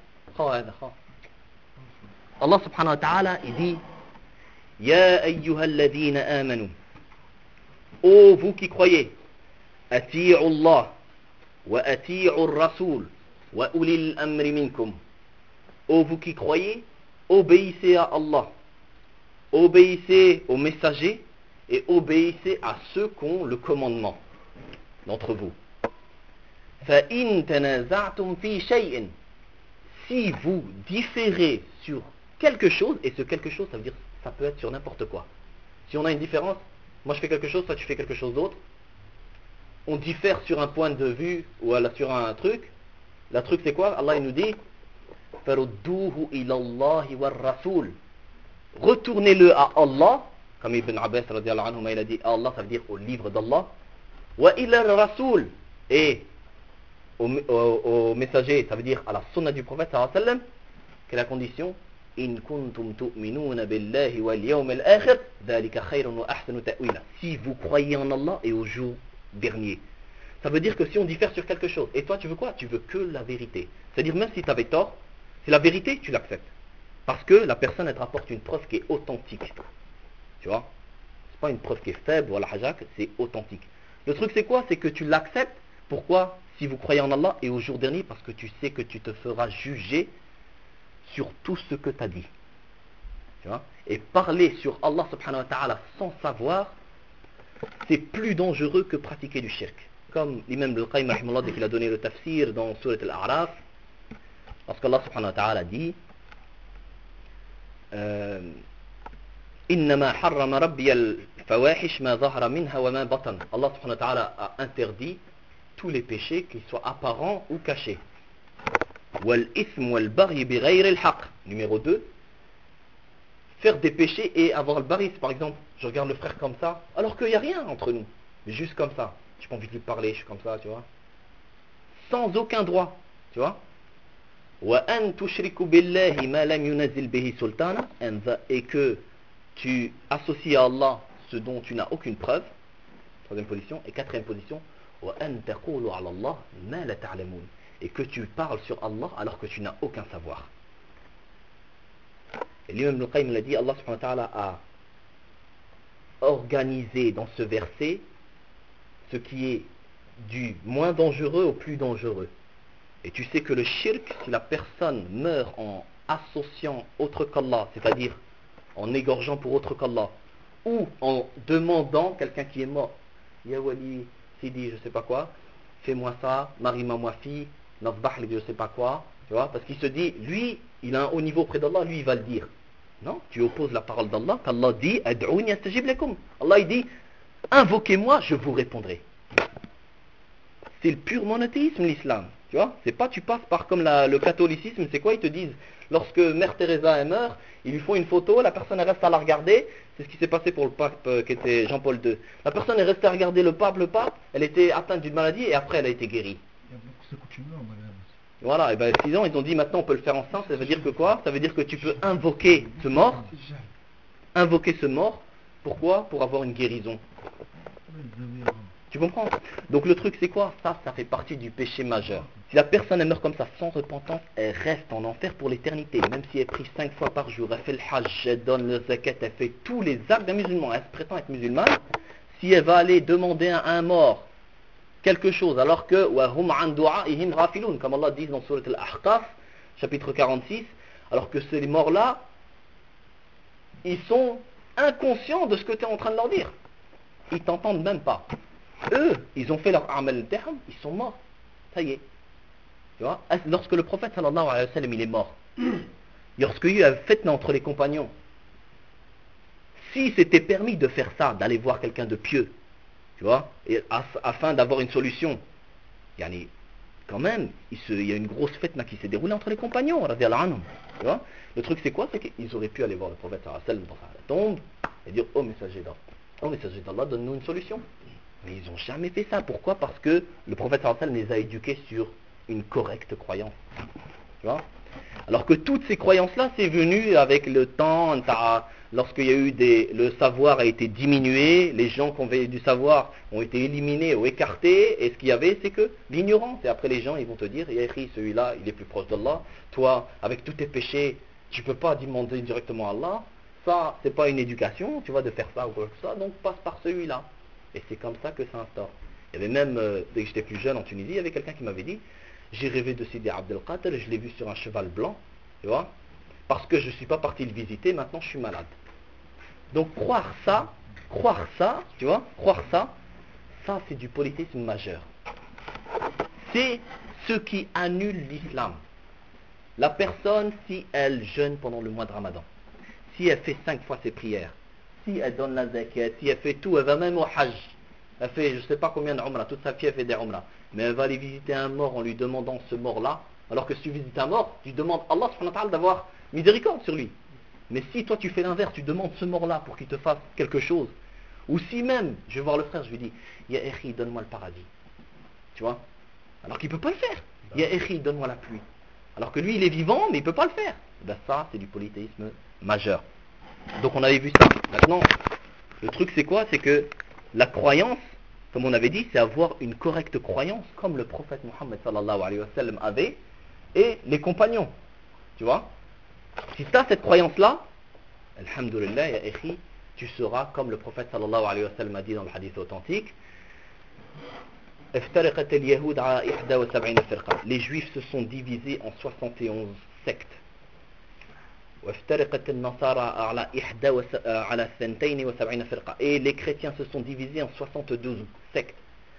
Allah subhanahu wa ta'ala il dit Ya ayyuhal ladhina amanu, ô vous qui croyez, ati'u Allah wa ati'u ar-rasul wa ulil amri minkum, ô vous qui croyez, obéissez à Allah, obéissez aux messagers et obéissez à ceux qui ont le commandement d'entre vous. فَإِن تَنَازَعْتُمْ فِي شَيْءٍ, si vous différez sur quelque chose, et ce quelque chose ça veut dire ça peut être sur n'importe quoi. Si on a une différence, moi je fais quelque chose, toi tu fais quelque chose d'autre, on diffère sur un point de vue ou sur un truc, le truc c'est quoi? Allah il nous dit فَرُدُّوهُ إِلَى اللَّهِ وَالرَّسُولِ, retournez-le à Allah, comme Ibn Abbas radiallahu anhu il a dit Allah ça veut dire au livre d'Allah, wa ila rasoul, et au, au, au messager ça veut dire à la sunna du prophète sallallahu alayhi wa sallam. Quelle est la condition? In kuntum tu'minuna billahi wal yawm al akhir dhalika khayrun wa ahsanu ta'wila, si vous croyez en Allah et au jour dernier. Ça veut dire que si on diffère sur quelque chose, et toi tu veux quoi? Tu veux que la vérité, c'est à dire même si tu avais tort, c'est la vérité, tu l'acceptes. Parce que la personne elle te rapporte une preuve qui est authentique. Tu vois? C'est pas une preuve qui est faible, voilà hajak, c'est authentique. Le truc c'est quoi? C'est que tu l'acceptes. Pourquoi? Si vous croyez en Allah et au jour dernier, parce que tu sais que tu te feras juger sur tout ce que tu as dit. Tu vois? Et parler sur Allah subhanahu wa ta'ala sans savoir, c'est plus dangereux que pratiquer du shirk. Comme l'imam Ibn Qayyim rahimahullah dès qu'il a donné le tafsir dans Surat Al-A'raf, parce qu'Allah subhanahu wa ta'ala dit euh, إنما حرم ربي الفواحش ما ظهر منها وما بطن. Allah subhanahu wa ta'ala a interdit tous les péchés qui soient apparents ou cachés. والإثم والبغي بغير الحق. Numéro deux, faire des péchés et avoir le baris. Par exemple, je regarde le frère comme ça, alors qu'il n'y a rien entre nous, mais juste comme ça. Je n'ai pas envie de lui parler, je suis comme ça, tu vois. Sans aucun droit, tu vois. وأن تشركوا بالله ما لم ينزل به سلطانا, et que tu associes à Allah ce dont tu n'as aucune preuve. Troisième position. Et quatrième position, وأن تقولوا على الله ما لا تعلمون, et que tu parles sur Allah alors que tu n'as aucun savoir. Et l'imam Ibn Qayyim l'a dit, Allah subhanahu wa ta'ala a organisé dans ce verset ce qui est du moins dangereux au plus dangereux. Et tu sais que le shirk, si la personne meurt en associant autre qu'Allah, c'est-à-dire en égorgeant pour autre qu'Allah, ou en demandant quelqu'un qui est mort, Ya Wali, Sidi, je sais pas quoi, fais-moi ça, marie-moi ma fille, Nazbah, je sais pas quoi, tu vois, parce qu'il se dit, lui, il a un haut niveau auprès d'Allah, lui, il va le dire. Non, tu opposes la parole d'Allah, qu'Allah dit, Ad'ouni astajib lakum. Allah, il dit, invoquez-moi, je vous répondrai. C'est le pur monothéisme, l'islam. Tu vois, c'est pas tu passes par comme la, le catholicisme, c'est quoi? Ils te disent, lorsque Mère Teresa elle meurt, ils lui font une photo, la personne elle reste à la regarder. C'est ce qui s'est passé pour le pape euh, qui était Jean-Paul deux. La personne est restée à regarder le pape, le pape, elle était atteinte d'une maladie et après elle a été guérie. Il y a beaucoup ce coutume-là en Maghreb aussi. Voilà, et ben six ans, ils ont dit maintenant on peut le faire ensemble, ça veut dire que quoi? Ça veut dire que tu peux invoquer ce mort, invoquer ce mort, pourquoi? Pour avoir une guérison. Ouais, Zawi arabe. Tu comprends? Donc le truc c'est quoi? Ça, ça fait partie du péché majeur. Si la personne elle meurt comme ça sans repentance, elle reste en enfer pour l'éternité. Même si elle prie cinq fois par jour, elle fait le hajj, elle donne le zakat, elle fait tous les actes d'un musulman, elle se prétend être musulmane. Si elle va aller demander à un mort quelque chose, alors que وَهُمْ عَنْ دُعَائِهِمْ غَافِلُونَ, comme Allah dit dans Surat Al-Ahqaf, chapitre quarante-six, alors que ces morts-là, ils sont inconscients de ce que tu es en train de leur dire. Ils t'entendent même pas. Eux, ils ont fait leur amal al-tahm, ils sont morts. Ça y est. Tu vois, lorsque le prophète sallallahu alayhi wa sallam il est mort, lorsqu'il y a eu un fitna entre les compagnons, s'il s'était permis de faire ça, d'aller voir quelqu'un de pieux, tu vois, et afin d'avoir une solution, yani, quand même, il, se, il y a une grosse fitna qui s'est déroulée entre les compagnons, radiyallahu anhum, tu vois. Le truc c'est quoi? C'est qu'ils auraient pu aller voir le prophète sallallahu alayhi wa sallam dans sa tombe et dire, oh messager d'Allah, oh messager d'Allah, donne-nous une solution. Mais ils n'ont jamais fait ça. Pourquoi? Parce que le prophète sallallahu alayhi wa sallam les a éduqués sur une correcte croyance. Tu vois? Alors que toutes ces croyances-là, c'est venu avec le temps, lorsqu'il y a eu des, le savoir a été diminué, les gens qui avaient du savoir ont été éliminés ou écartés, et ce qu'il y avait, c'est que l'ignorance. Et après les gens, ils vont te dire, Yahri, celui-là, il est plus proche d'Allah. Toi, avec tous tes péchés, tu ne peux pas demander directement à Allah. Ça, c'est pas une éducation, tu vois, de faire ça ou quoi que ce soit, donc passe par celui-là. Et c'est comme ça que ça instaure. Il y avait même, euh, dès que j'étais plus jeune en Tunisie, il y avait quelqu'un qui m'avait dit, j'ai rêvé de Sidi Abdelkader et je l'ai vu sur un cheval blanc, tu vois, parce que je ne suis pas parti le visiter, maintenant je suis malade. Donc croire ça, croire ça, tu vois, croire ça, ça c'est du polythéisme majeur. C'est ce qui annule l'islam. La personne, si elle jeûne pendant le mois de Ramadan, si elle fait cinq fois ses prières, si elle donne la zakat, si elle fait tout, elle va même au hajj, elle fait je ne sais pas combien de umrah, toute sa vie elle fait des umrah, mais elle va aller visiter un mort en lui demandant ce mort-là, alors que si tu visites un mort, tu demandes à Allah subhanahu wa ta'ala d'avoir miséricorde sur lui. Mais si toi tu fais l'inverse, tu demandes ce mort-là pour qu'il te fasse quelque chose, ou si même, je vais voir le frère, je lui dis, Ya Ekhi, donne-moi le paradis, tu vois, alors qu'il ne peut pas le faire, Ya Ekhi, donne-moi la pluie, alors que lui il est vivant, mais il ne peut pas le faire. Ben ça, c'est du polythéisme majeur. Donc on avait vu ça. Maintenant, le truc c'est quoi? C'est que la croyance, comme on avait dit, c'est avoir une correcte croyance, comme le prophète Mohammed sallallahu alayhi wa sallam avait, et les compagnons. Tu vois? Si tu as cette croyance-là, alhamdulillah, ya akhi, tu seras comme le prophète sallallahu alayhi wa sallam a dit dans le hadith authentique, les juifs se sont divisés en soixante et onze sectes. Et les chrétiens se sont divisés en soixante-douze sectes.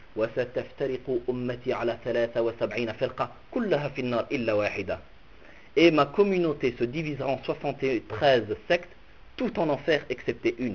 Et ma communauté se divisera en soixante-treize sectes, tout en enfer excepté une.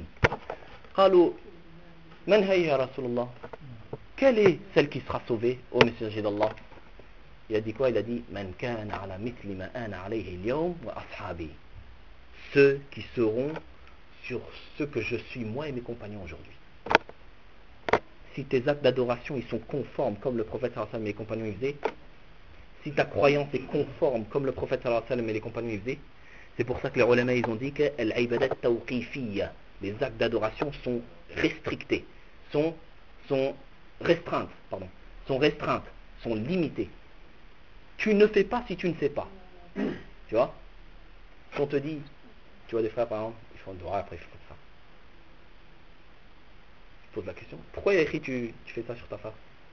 Quelle est celle qui sera sauvée, ô messager d'Allah? Il a dit quoi? Il a dit Man kana ala mithli ma ana alayhi al-yawm wa ashabi. Ceux qui seront sur ce que je suis moi et mes compagnons aujourd'hui. Si tes actes d'adoration ils sont conformes comme le prophète sallallahu alayhi wa sallam et les compagnons y faisaient, si ta croyance est conforme comme le prophète sallallahu alayhi wa sallam et les compagnons y faisaient, c'est pour ça que les ulama ils ont dit que al-ibadat tawqifiyya, les actes d'adoration sont restrictés, sont, sont restreintes, pardon, sont restreintes, sont limitées. Tu ne fais pas si tu ne sais pas. Tu vois? On te dit, Tu vois des frères par exemple, ils font le droit, après ils font comme ça. Je pose la question, pourquoi il y a écrit tu, tu fais ça sur ta face?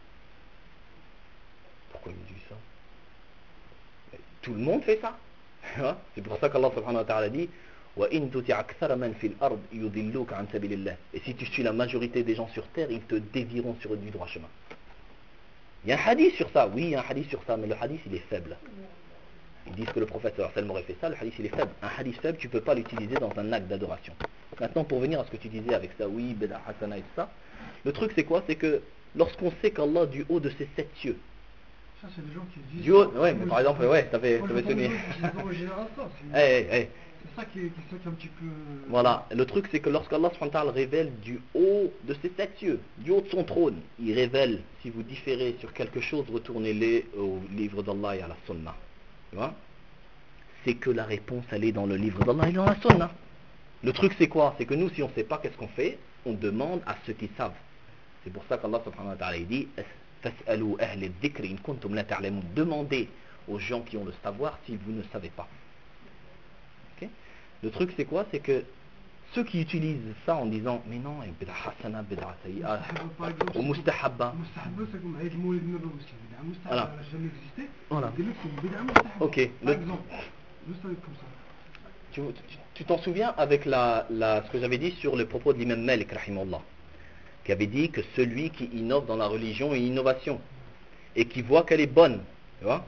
Pourquoi il me dit ça? Mais tout le monde fait ça. C'est pour ça qu'Allah subhanahu wa ta'ala dit وَإِن تُطِعْ أَكْثَرَ مَنْ فِي الْأَرْضِ يُضِلُّوكَ عَنْ سَبِيلِ اللَّهِ. Et si tu suis la majorité des gens sur terre, ils te dévieront sur du droit chemin. Il y a un hadith sur ça, oui, il y a un hadith sur ça, mais le hadith il est faible. Ils disent que le prophète sallallahu alayhi wa sallam aurait fait ça, le hadith il est faible. Un hadith faible, tu ne peux pas l'utiliser dans un acte d'adoration. Maintenant, pour venir à ce que tu disais avec ça, oui, beda hasana et tout ça, le truc c'est quoi? C'est que lorsqu'on sait qu'Allah du haut de ses sept cieux, Ça, c'est des gens qui disent. du haut, ça. ouais, mais Moi, par je- exemple, ouais, t'avais moi, je t'avais pense tenu. que c'est originaire à ça. Eh, C'est eh, eh. c'est ça qui est, qui est ça qui est un petit peu. Voilà, le truc c'est que lorsqu'Allah subhanahu wa ta'ala révèle du haut de ses sept cieux, du haut de son trône, il révèle, si vous différez sur quelque chose, retournez-les au livre d'Allah et à la sunna. Tu vois? C'est que la réponse elle est dans le livre d'Allah et dans la sunna. Le truc c'est quoi? C'est que nous si on ne sait pas qu'est-ce qu'on fait, on demande à ceux qui savent. C'est pour ça qu'Allah subhanahu wa ta'ala il dit فَاسْأَلُوا أَهْلِ الذِّكْرِ إِن كُنتُمْ لَا تَعْلَمُونَ. Demandez aux gens qui ont le savoir si vous ne savez pas. Okay? Le truc c'est quoi? C'est que ceux qui utilisent ça en disant mais non, bid'a hasana, bid'a sayyi'a, Par exemple, ou mustahabba. Mustahaba, c'est comme Aïd Moulid Nabawi. C'est une bid'a Voilà. mustahaba, elle n'a jamais existé. Voilà. Des mecs, c'est une bid'a mustahaba. Ok, Par le- exemple, juste avec comme ça. Tu tu- tu t'en souviens avec la, la- ce que j'avais dit sur le propos de l'imam Malik, rahimahullah, qui avait dit que celui qui innove dans la religion est une innovation et qui voit qu'elle est bonne, tu vois,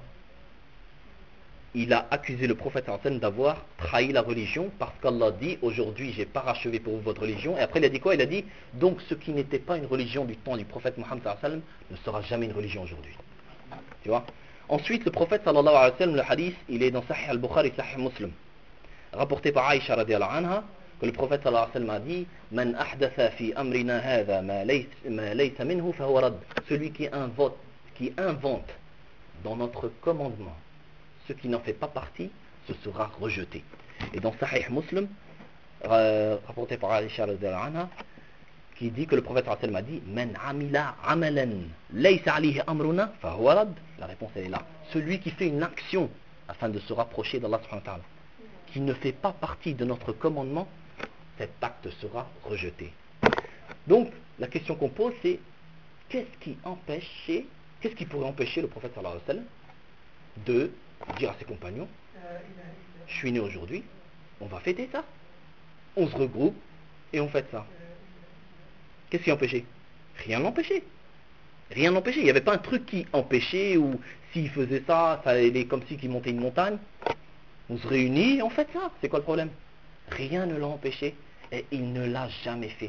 il a accusé le prophète sallallahu alayhi wa sallam d'avoir trahi la religion parce qu'Allah dit aujourd'hui j'ai parachevé pour vous votre religion, et après il a dit quoi? Il a dit donc ce qui n'était pas une religion du temps du prophète Mohammed sallallahu alayhi wa sallam ne sera jamais une religion aujourd'hui, tu vois. Ensuite le prophète sallallahu alayhi wa sallam, le hadith il est dans Sahih al-Bukhari, Sahih Muslim, rapporté par Aïcha radiyallahu anha, que le prophète sallallahu alayhi wa sallam a dit man ahdatha fi amrina hadha ma laysa ma laysa minhu fa huwa radd. Celui qui invente qui invente dans notre commandement ce qui n'en fait pas partie, ce sera rejeté. Et dans Sahih Muslim, euh, rapporté par Aïcha radiyallahu anha, qui dit que le prophète sallallahu alayhi wa sallam a dit man amila amalan laysa alayhi amruna fa huwa radd. La réponse elle est là. Celui qui fait une action afin de se rapprocher d'Allah subhanahu wa ta'ala, qui ne fait pas partie de notre commandement, cet acte sera rejeté. Donc, la question qu'on pose, c'est qu'est-ce qui empêchait, qu'est-ce qui pourrait empêcher le prophète sallallahu alayhi wa sallam de dire à ses compagnons je suis né aujourd'hui, on va fêter ça, on se regroupe et on fête ça. Qu'est-ce qui empêchait? Rien n'empêchait. Rien n'empêchait. Il n'y avait pas un truc qui empêchait, ou s'il faisait ça, ça allait comme si qu'il montait une montagne. On se réunit et on fait ça. C'est quoi le problème? Rien ne l'a empêché et il ne l'a jamais fait.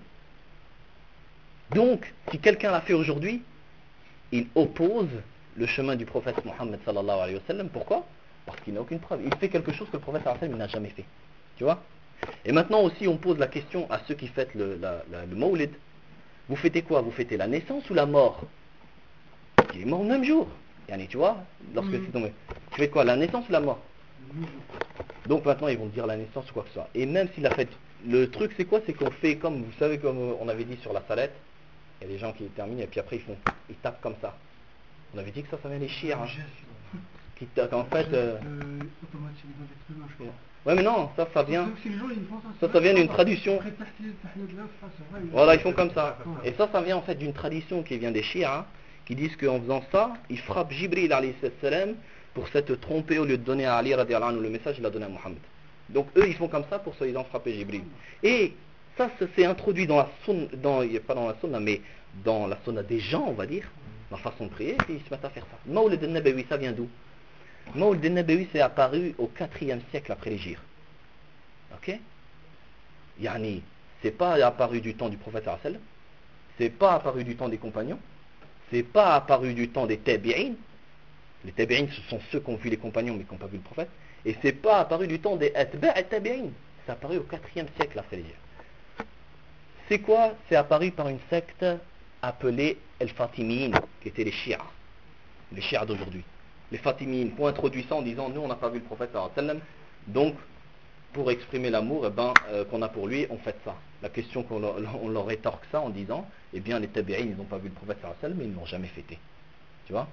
Donc, si quelqu'un l'a fait aujourd'hui, il oppose le chemin du prophète Mohammed sallallahu alayhi wa sallam. Pourquoi? Parce qu'il n'a aucune preuve. Il fait quelque chose que le prophète sallallahu alayhi wa sallam n'a jamais fait. Tu vois? Et maintenant aussi, on pose la question à ceux qui fêtent le, la, la, le Mawlid. Vous fêtez quoi? Vous fêtez la naissance ou la mort? Il est mort le même jour. Yani, tu vois, lorsque Mm. c'est tombé. Tu fais quoi? La naissance ou la mort? Donc maintenant, ils vont dire la naissance ou quoi que ce soit. Et même s'il a fait... Le truc, c'est quoi? C'est qu'on fait comme, vous savez, comme on avait dit sur la salette. Il y a des gens qui terminent et puis après, ils font... Ils tapent comme ça. On avait dit que ça, ça vient des chiites. Hein, qui tapent, en fait... Euh... Euh, automatique dans l'être humain, je crois. Ouais, mais non, ça, ça vient... Si les gens, ils font ça, Ça, ça vient d'une traduction. Après, tahtil, tahtil de là, ça, c'est vrai, mais- Voilà, ils font comme ça. Ouais. Et ça, ça vient en fait d'une tradition qui vient des chiites, hein, qui disent qu'en faisant ça, ils frappent Jibril alayhi salam pour s'être trompé, au lieu de donner à Ali radiallahu anhu le message, il l'a donné à Mohammed. Donc eux, ils font comme ça pour soi-disant frapper Jibril. Et ça, ça s'est introduit dans la sunna, dans, pas dans la sunna, mais dans la sunna des gens, on va dire, la façon de prier, et puis ils se mettent à faire ça. Mawlid al-Nabawi, ça vient d'où? Mawlid al-Nabawi, c'est apparu au quatrième siècle après l'Hégire. Ok? Yani, c'est pas apparu du temps du prophète sallallahu alayhi wa sallam, c'est pas apparu du temps des compagnons, c'est pas apparu du temps des tabi'in. Les tabi'in, ce sont ceux qui ont vu les compagnons mais qui n'ont pas vu le prophète, et c'est pas apparu du temps des atba' et tabi'in, c'est apparu au quatrième siècle après l'Hégire. C'est quoi? C'est apparu par une secte appelée El Fatimiyin, qui étaient les chiites, les chiites d'aujourd'hui. Les Fatimiyin ont introduit ça en disant nous on n'a pas vu le prophète sallallahu alayhi wa sallam, donc pour exprimer l'amour eh ben, euh, qu'on a pour lui, on fait ça. La question qu'on leur, on leur rétorque ça en disant, eh bien les tabi'in, ils n'ont pas vu le prophète sallallahu alayhi wa sallam, mais ils ne l'ont jamais fêté. Tu vois?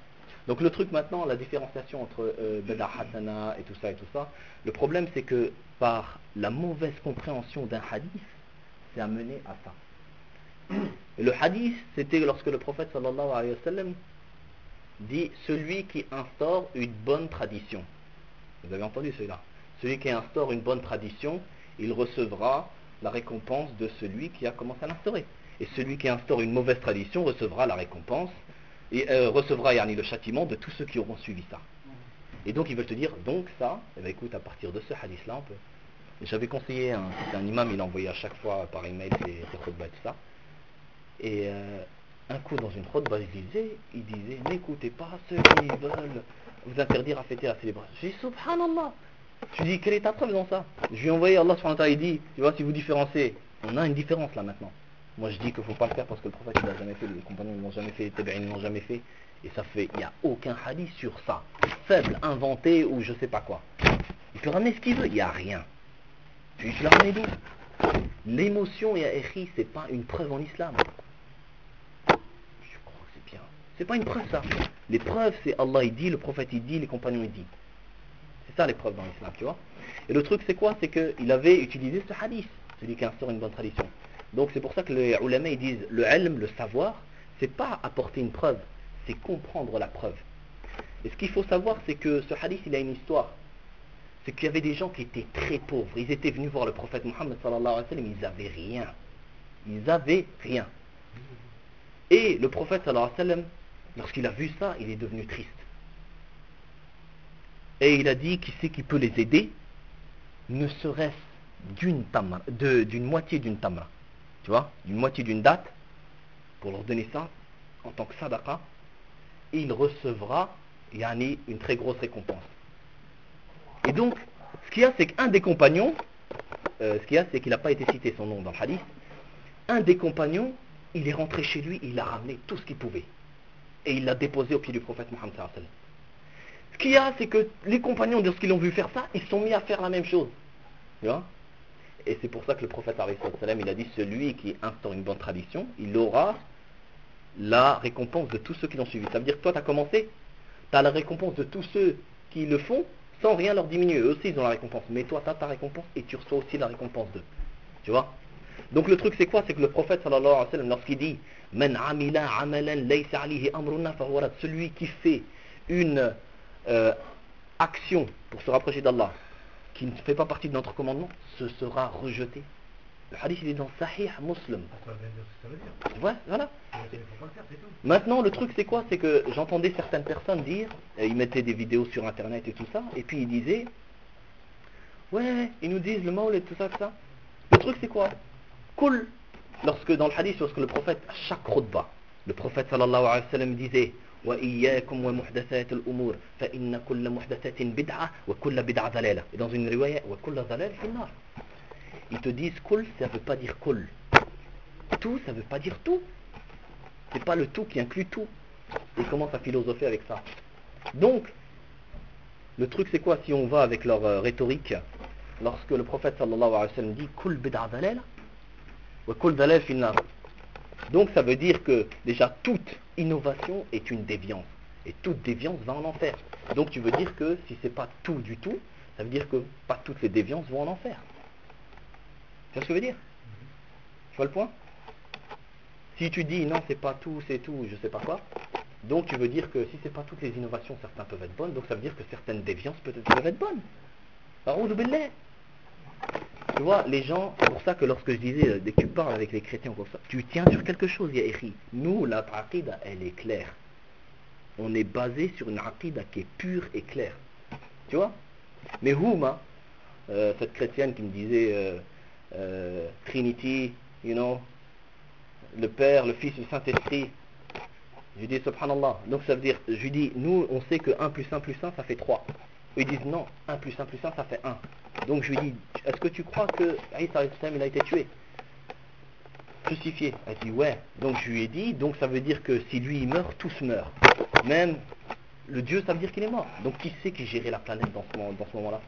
Donc le truc maintenant, la différenciation entre euh, Bada Hasana et tout ça et tout ça, le problème c'est que par la mauvaise compréhension d'un hadith, c'est amené à ça. Et le hadith, c'était lorsque le prophète sallallahu alayhi wa sallam dit celui qui instaure une bonne tradition. Vous avez entendu celui-là? Celui qui instaure une bonne tradition, il recevra la récompense de celui qui a commencé à l'instaurer. Et celui qui instaure une mauvaise tradition recevra la récompense et euh, recevra yani, le châtiment de tous ceux qui auront suivi ça. Et donc ils veulent te dire, donc ça, eh bien, écoute, à partir de ce hadith-là, on peut. J'avais conseillé, un, c'était un imam, il envoyait à chaque fois par email ses, ses khutbahs et tout ça. Et euh, un coup dans une khutbah, il disait, il disait, n'écoutez pas ceux qui veulent vous interdire à fêter la célébration. J'ai dit, subhanallah. Tu dis, quelle est ta preuve dans ça? Je lui ai envoyé, Allah subhanahu wa ta'ala, il dit, tu vois, si vous différenciez, on a une différence là maintenant. Moi je dis qu'il ne faut pas le faire parce que le prophète il l'a jamais fait, les compagnons ne l'ont jamais fait, les tabi'in ne l'ont jamais fait. Et ça fait, il n'y a aucun hadith sur ça. Faible, inventé ou je sais pas quoi. Il peut ramener ce qu'il veut, il n'y a rien. Puis tu l'as ramené d'où? L'émotion et écrit, c'est pas une preuve en islam. Je crois que c'est bien. C'est pas une preuve ça. Les preuves c'est Allah il dit, le prophète il dit, les compagnons il dit. C'est ça les preuves dans l'islam, tu vois. Et le truc c'est quoi? C'est qu'il avait utilisé ce hadith, celui qui instaure une bonne tradition. Donc c'est pour ça que les ulama ils disent le ilm, le savoir, c'est pas apporter une preuve, c'est comprendre la preuve. Et ce qu'il faut savoir c'est que ce hadith il a une histoire. C'est qu'il y avait des gens qui étaient très pauvres. Ils étaient venus voir le prophète Mohammed sallallahu alayhi wa sallam, ils avaient rien. Ils avaient rien. Et le prophète sallallahu alayhi wa sallam, lorsqu'il a vu ça, il est devenu triste. Et il a dit qui c'est qui peut les aider, ne serait-ce d'une tamra, de, d'une moitié d'une tamra. Tu vois, d'une moitié d'une date, pour leur donner ça en tant que sadaqa, et il recevra yani, une très grosse récompense. Et donc, ce qu'il y a, c'est qu'un des compagnons, euh, ce qu'il y a, c'est qu'il n'a pas été cité son nom dans le hadith, un des compagnons, il est rentré chez lui, il a ramené tout ce qu'il pouvait. Et il l'a déposé au pied du prophète Mohammed sallallahu alayhi wa sallam. Ce qu'il y a, c'est que les compagnons, lorsqu'ils l'ont vu faire ça, ils se sont mis à faire la même chose. Tu vois? Et c'est pour ça que le prophète alayhi salam, il a dit celui qui instaure une bonne tradition, il aura la récompense de tous ceux qui l'ont suivi. Ça veut dire que toi tu as commencé, tu as la récompense de tous ceux qui le font sans rien leur diminuer. Eux aussi ils ont la récompense, mais toi tu as ta récompense et tu reçois aussi la récompense d'eux. Tu vois? Donc le truc c'est quoi? C'est que le prophète sallallahu alayhi wa sallam, lorsqu'il dit Man amila amalan laysa alayhi amruna fahuwa rad, celui qui fait une euh, action pour se rapprocher d'Allah qui ne fait pas partie de notre commandement, ce sera rejeté. Le hadith il est dans Sahih Muslim. Ça veut dire ce que ça veut dire. Ouais, voilà. Il ne faut pas le faire, c'est tout. Maintenant le truc c'est quoi? C'est que j'entendais certaines personnes dire, euh, ils mettaient des vidéos sur internet et tout ça, et puis ils disaient ouais, ils nous disent le maul et tout ça, tout ça. Le truc c'est quoi? Kul, lorsque dans le hadith, lorsque le prophète, à chaque khutbah, le prophète sallallahu alayhi wa sallam disait وإياكم ومحدثات الأمور فإن كل محدثة بدعة وكل بدعة ضلالة. Et dans une riwaya وكل ضلالة في النار. Ils te disent kul, ça veut pas dire kul. Tout, ça veut pas dire tout. C'est pas le tout qui inclut tout. Ils commencent à philosopher avec ça. Donc, le truc c'est quoi si on va avec leur euh, rhétorique? Lorsque le prophète sallallahu alayhi wa sallam dit kul bid'a ضلالة وكل ضلالة في النار. Donc ça veut dire que déjà toute innovation est une déviance. Et toute déviance va en enfer. Donc tu veux dire que si c'est pas tout du tout, ça veut dire que pas toutes les déviances vont en enfer. Tu vois ce que je veux dire? Tu vois le point? Si tu dis non c'est pas tout, c'est tout, je sais pas quoi, donc tu veux dire que si c'est pas toutes les innovations, certaines peuvent être bonnes, donc ça veut dire que certaines déviances peuvent, peuvent être bonnes. A'oudhu billah. Tu vois, les gens, c'est pour ça que lorsque je disais, dès que tu parles avec les chrétiens comme ça, tu tiens sur quelque chose, ya écrit. Nous, la aqida, elle est claire. On est basé sur une aqida qui est pure et claire. Tu vois? Mais Houma, euh, cette chrétienne qui me disait euh, euh, Trinity, you know, le Père, le Fils, le Saint-Esprit, je lui dis subhanallah. Donc ça veut dire, je lui dis, nous, on sait que un plus un plus un, ça fait trois. Ils disent non, un plus un plus un, ça fait un. Donc je lui dis, est-ce que tu crois que Isa il a été tué, crucifié? Elle dit ouais. Donc je lui ai dit, donc ça veut dire que si lui il meurt, tous meurent. Même le Dieu, ça veut dire qu'il est mort. Donc qui c'est qui gérait la planète dans ce, moment, dans ce moment-là?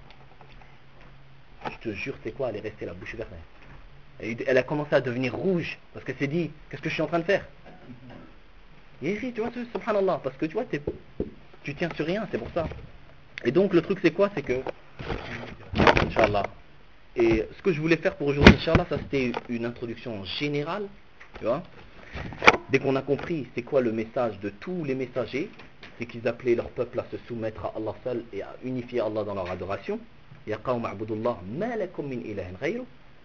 Je te jure, c'est quoi? Elle est restée la bouche ouverte. Elle, elle a commencé à devenir rouge parce qu'elle s'est dit, qu'est-ce que je suis en train de faire? Et tu vois, subhanallah, parce que tu vois, t'es... Tu tiens sur rien, c'est pour ça. Et donc le truc c'est quoi? C'est que, Inch'Allah, et ce que je voulais faire pour aujourd'hui, Inch'Allah, ça c'était une introduction générale, tu vois. Dès qu'on a compris c'est quoi le message de tous les messagers, c'est qu'ils appelaient leur peuple à se soumettre à Allah seul et à unifier Allah dans leur adoration. Ya qawm a'budullah ma lakum min ilahin ghayru.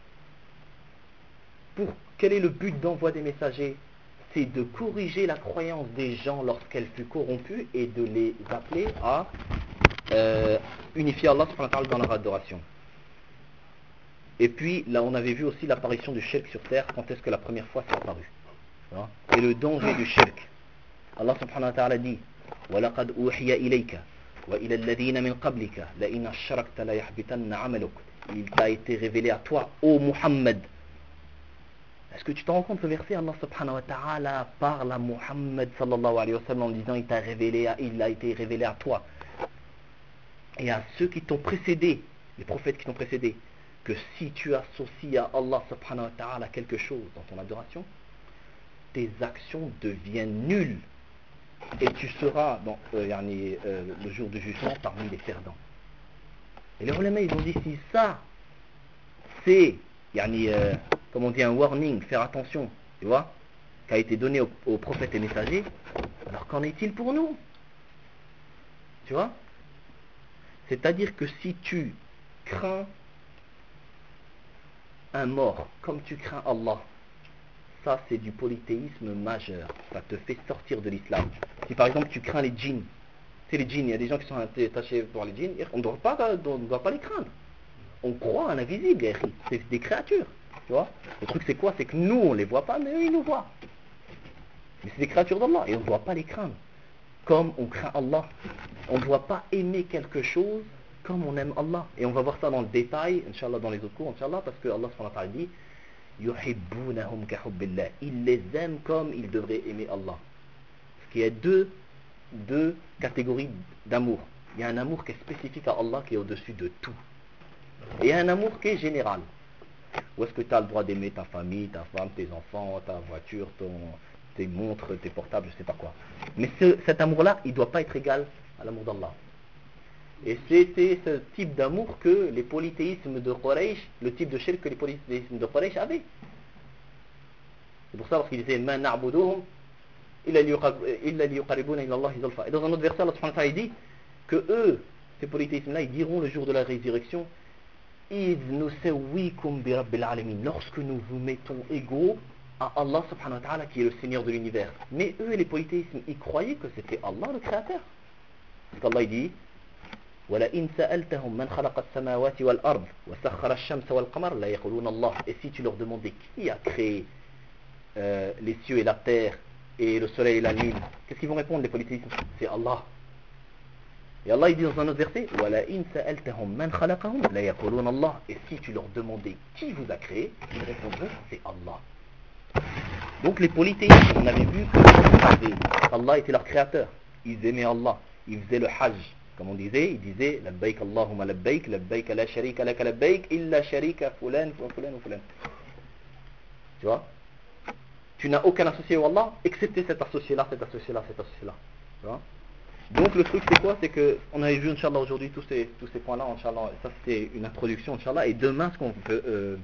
Pour quel est le but d'envoi des messagers? C'est de corriger la croyance des gens lorsqu'elle fut corrompue et de les appeler à euh, unifier Allah subhanahu wa ta'ala dans leur adoration. Et puis là on avait vu aussi l'apparition du shirk sur terre, quand est-ce que la première fois c'est apparu. Et le danger du shirk. Allah subhanahu wa ta'ala dit وَلَقَدْ أُوحِيَ إِلَيْكَ وَإِلَى الَّذِينَ مِنْ قَبْلِكَ لَإِنْ أَشْرَكْتَ لَيَحْبِطَنَّ عَمَلُكَ. Il t'a été révélé à toi, ô Muhammad. Est-ce que tu te rends compte ce verset? Allah subhanahu wa ta'ala parle à Muhammad sallallahu alayhi wa sallam en disant il t'a révélé à, il a été révélé à toi et à ceux qui t'ont précédé, les prophètes qui t'ont précédé, que si tu associes à Allah subhanahu wa ta'ala quelque chose dans ton adoration, tes actions deviennent nulles et tu seras dans, euh, yani, euh, le jour du jugement parmi les perdants. Et les ulama ils ont dit si ça c'est yani, euh, comme on dit un warning, faire attention, tu vois, qui a été donné aux, aux prophètes et messagers, alors qu'en est-il pour nous? Tu vois? C'est-à-dire que si tu crains un mort comme tu crains Allah, ça c'est du polythéisme majeur, ça te fait sortir de l'islam. Si par exemple tu crains les djinns, tu sais les djinns, il y a des gens qui sont attachés pour les djinns, on ne doit pas, on ne doit pas les craindre. On croit en invisible, c'est des créatures, tu vois. Le truc c'est quoi? C'est que nous on les voit pas, mais eux ils nous voient. Mais c'est des créatures d'Allah et on ne doit pas les craindre. Comme on craint Allah, on ne doit pas aimer quelque chose comme on aime Allah. Et on va voir ça dans le détail, Inch'Allah, dans les autres cours, Inch'Allah, parce que Allah subhanahu wa ta'ala dit yuhibbunahum ka hubbillah. Ils les aiment comme ils devraient aimer Allah. Parce qu'il y a deux, deux catégories d'amour. Il y a un amour qui est spécifique à Allah, qui est au-dessus de tout. Et il y a un amour qui est général. Où est-ce que tu as le droit d'aimer ta famille, ta femme, tes enfants, ta voiture, ton, tes montres, tes portables, je sais pas quoi. Mais ce, cet amour-là, il ne doit pas être égal à l'amour d'Allah. Et c'était ce type d'amour que les polythéismes de Quraysh, le type de shirk que les polythéismes de Quraysh avaient. C'est pour ça lorsqu'ils disaient Ma na'buduhum illa liyuqarribuna ila Allah zulfa. Et dans un autre verset, Allah subhanahu wa ta'ala dit que eux, ces polythéismes-là, ils diront le jour de la résurrection إِذْ نُسَوِّيكُمْ بِرَبِّ الْعَالَمِينَ, lorsque nous vous mettons égaux à Allah subhanahu wa ta'ala qui est le Seigneur de l'univers. Mais eux, les polythéismes, ils croyaient que c'était Allah le Créateur. Parce qu'Allah il dit وَلَئِنْ سَأَلْتَهُمْ مَنْ خَلَقَ السَّمَاوَاتِ وَالْأَرْضِ وَسَخَّرَ الشَّمْسَ وَالْقَمَرَ لَيَقُولُونَ اللَّهُ. Et si tu leur demandais qui a créé euh, les cieux et la terre et le soleil et la lune, qu'est-ce qu'ils vont répondre les polythéismes? C'est Allah. Et Allah il dit dans un autre verset وَلَئِنْ سَأَلْتَهُمْ مَنْ خَلَقَهُمْ لَيَقُولُونَ اللَّهُ. Et si tu leur demandais qui vous a créé, ils répondront c'est Allah. Donc les polythéistes, on avait vu que Allah était leur créateur. Ils aimaient Allah, ils faisaient le hajj. Comme on disait, ils disaient labbaik Allahumma labbaik, labbaik la sharika laka labbaik, illa sharika fulan wa fulan wa fulan. Tu vois? Tu n'as aucun associé au Allah, excepté cet associé-là, cet associé-là, cet associé-là. Tu vois? Donc le truc c'est quoi? C'est que on avait vu Inch'Allah aujourd'hui tous ces, tous ces points-là, Inch'Allah. Ça c'était une introduction, Inch'Allah. Et demain, ce qu'on veut... Euh,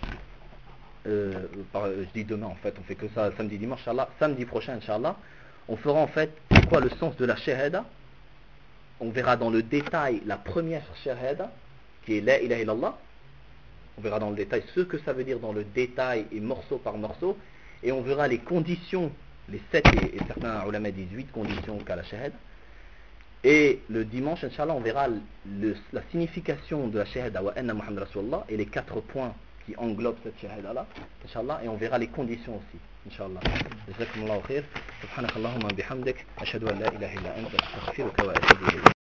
euh, par, je dis demain en fait, on fait que ça samedi, dimanche, Inch'Allah. Samedi prochain, Inch'Allah, on fera en fait, c'est quoi le sens de la shahada? On verra dans le détail la première shahada, qui est la ilaha illallah. On verra dans le détail ce que ça veut dire dans le détail et morceau par morceau. Et on verra les conditions, les sept et, et certains ulama disent huit conditions qu'a la shahada. Et le dimanche, Inch'Allah, on verra le, la signification de la shahada wa anna Muhammad Rasulullah et les quatre points qui englobent cette shahada-là, Inch'Allah, et on verra les conditions aussi, Inch'Allah. Jazakumullahu khair. Subhanakallahumma bihamdik. Ashhadu an la ilaha illa anta astaghfiruka wa atubu ilayk.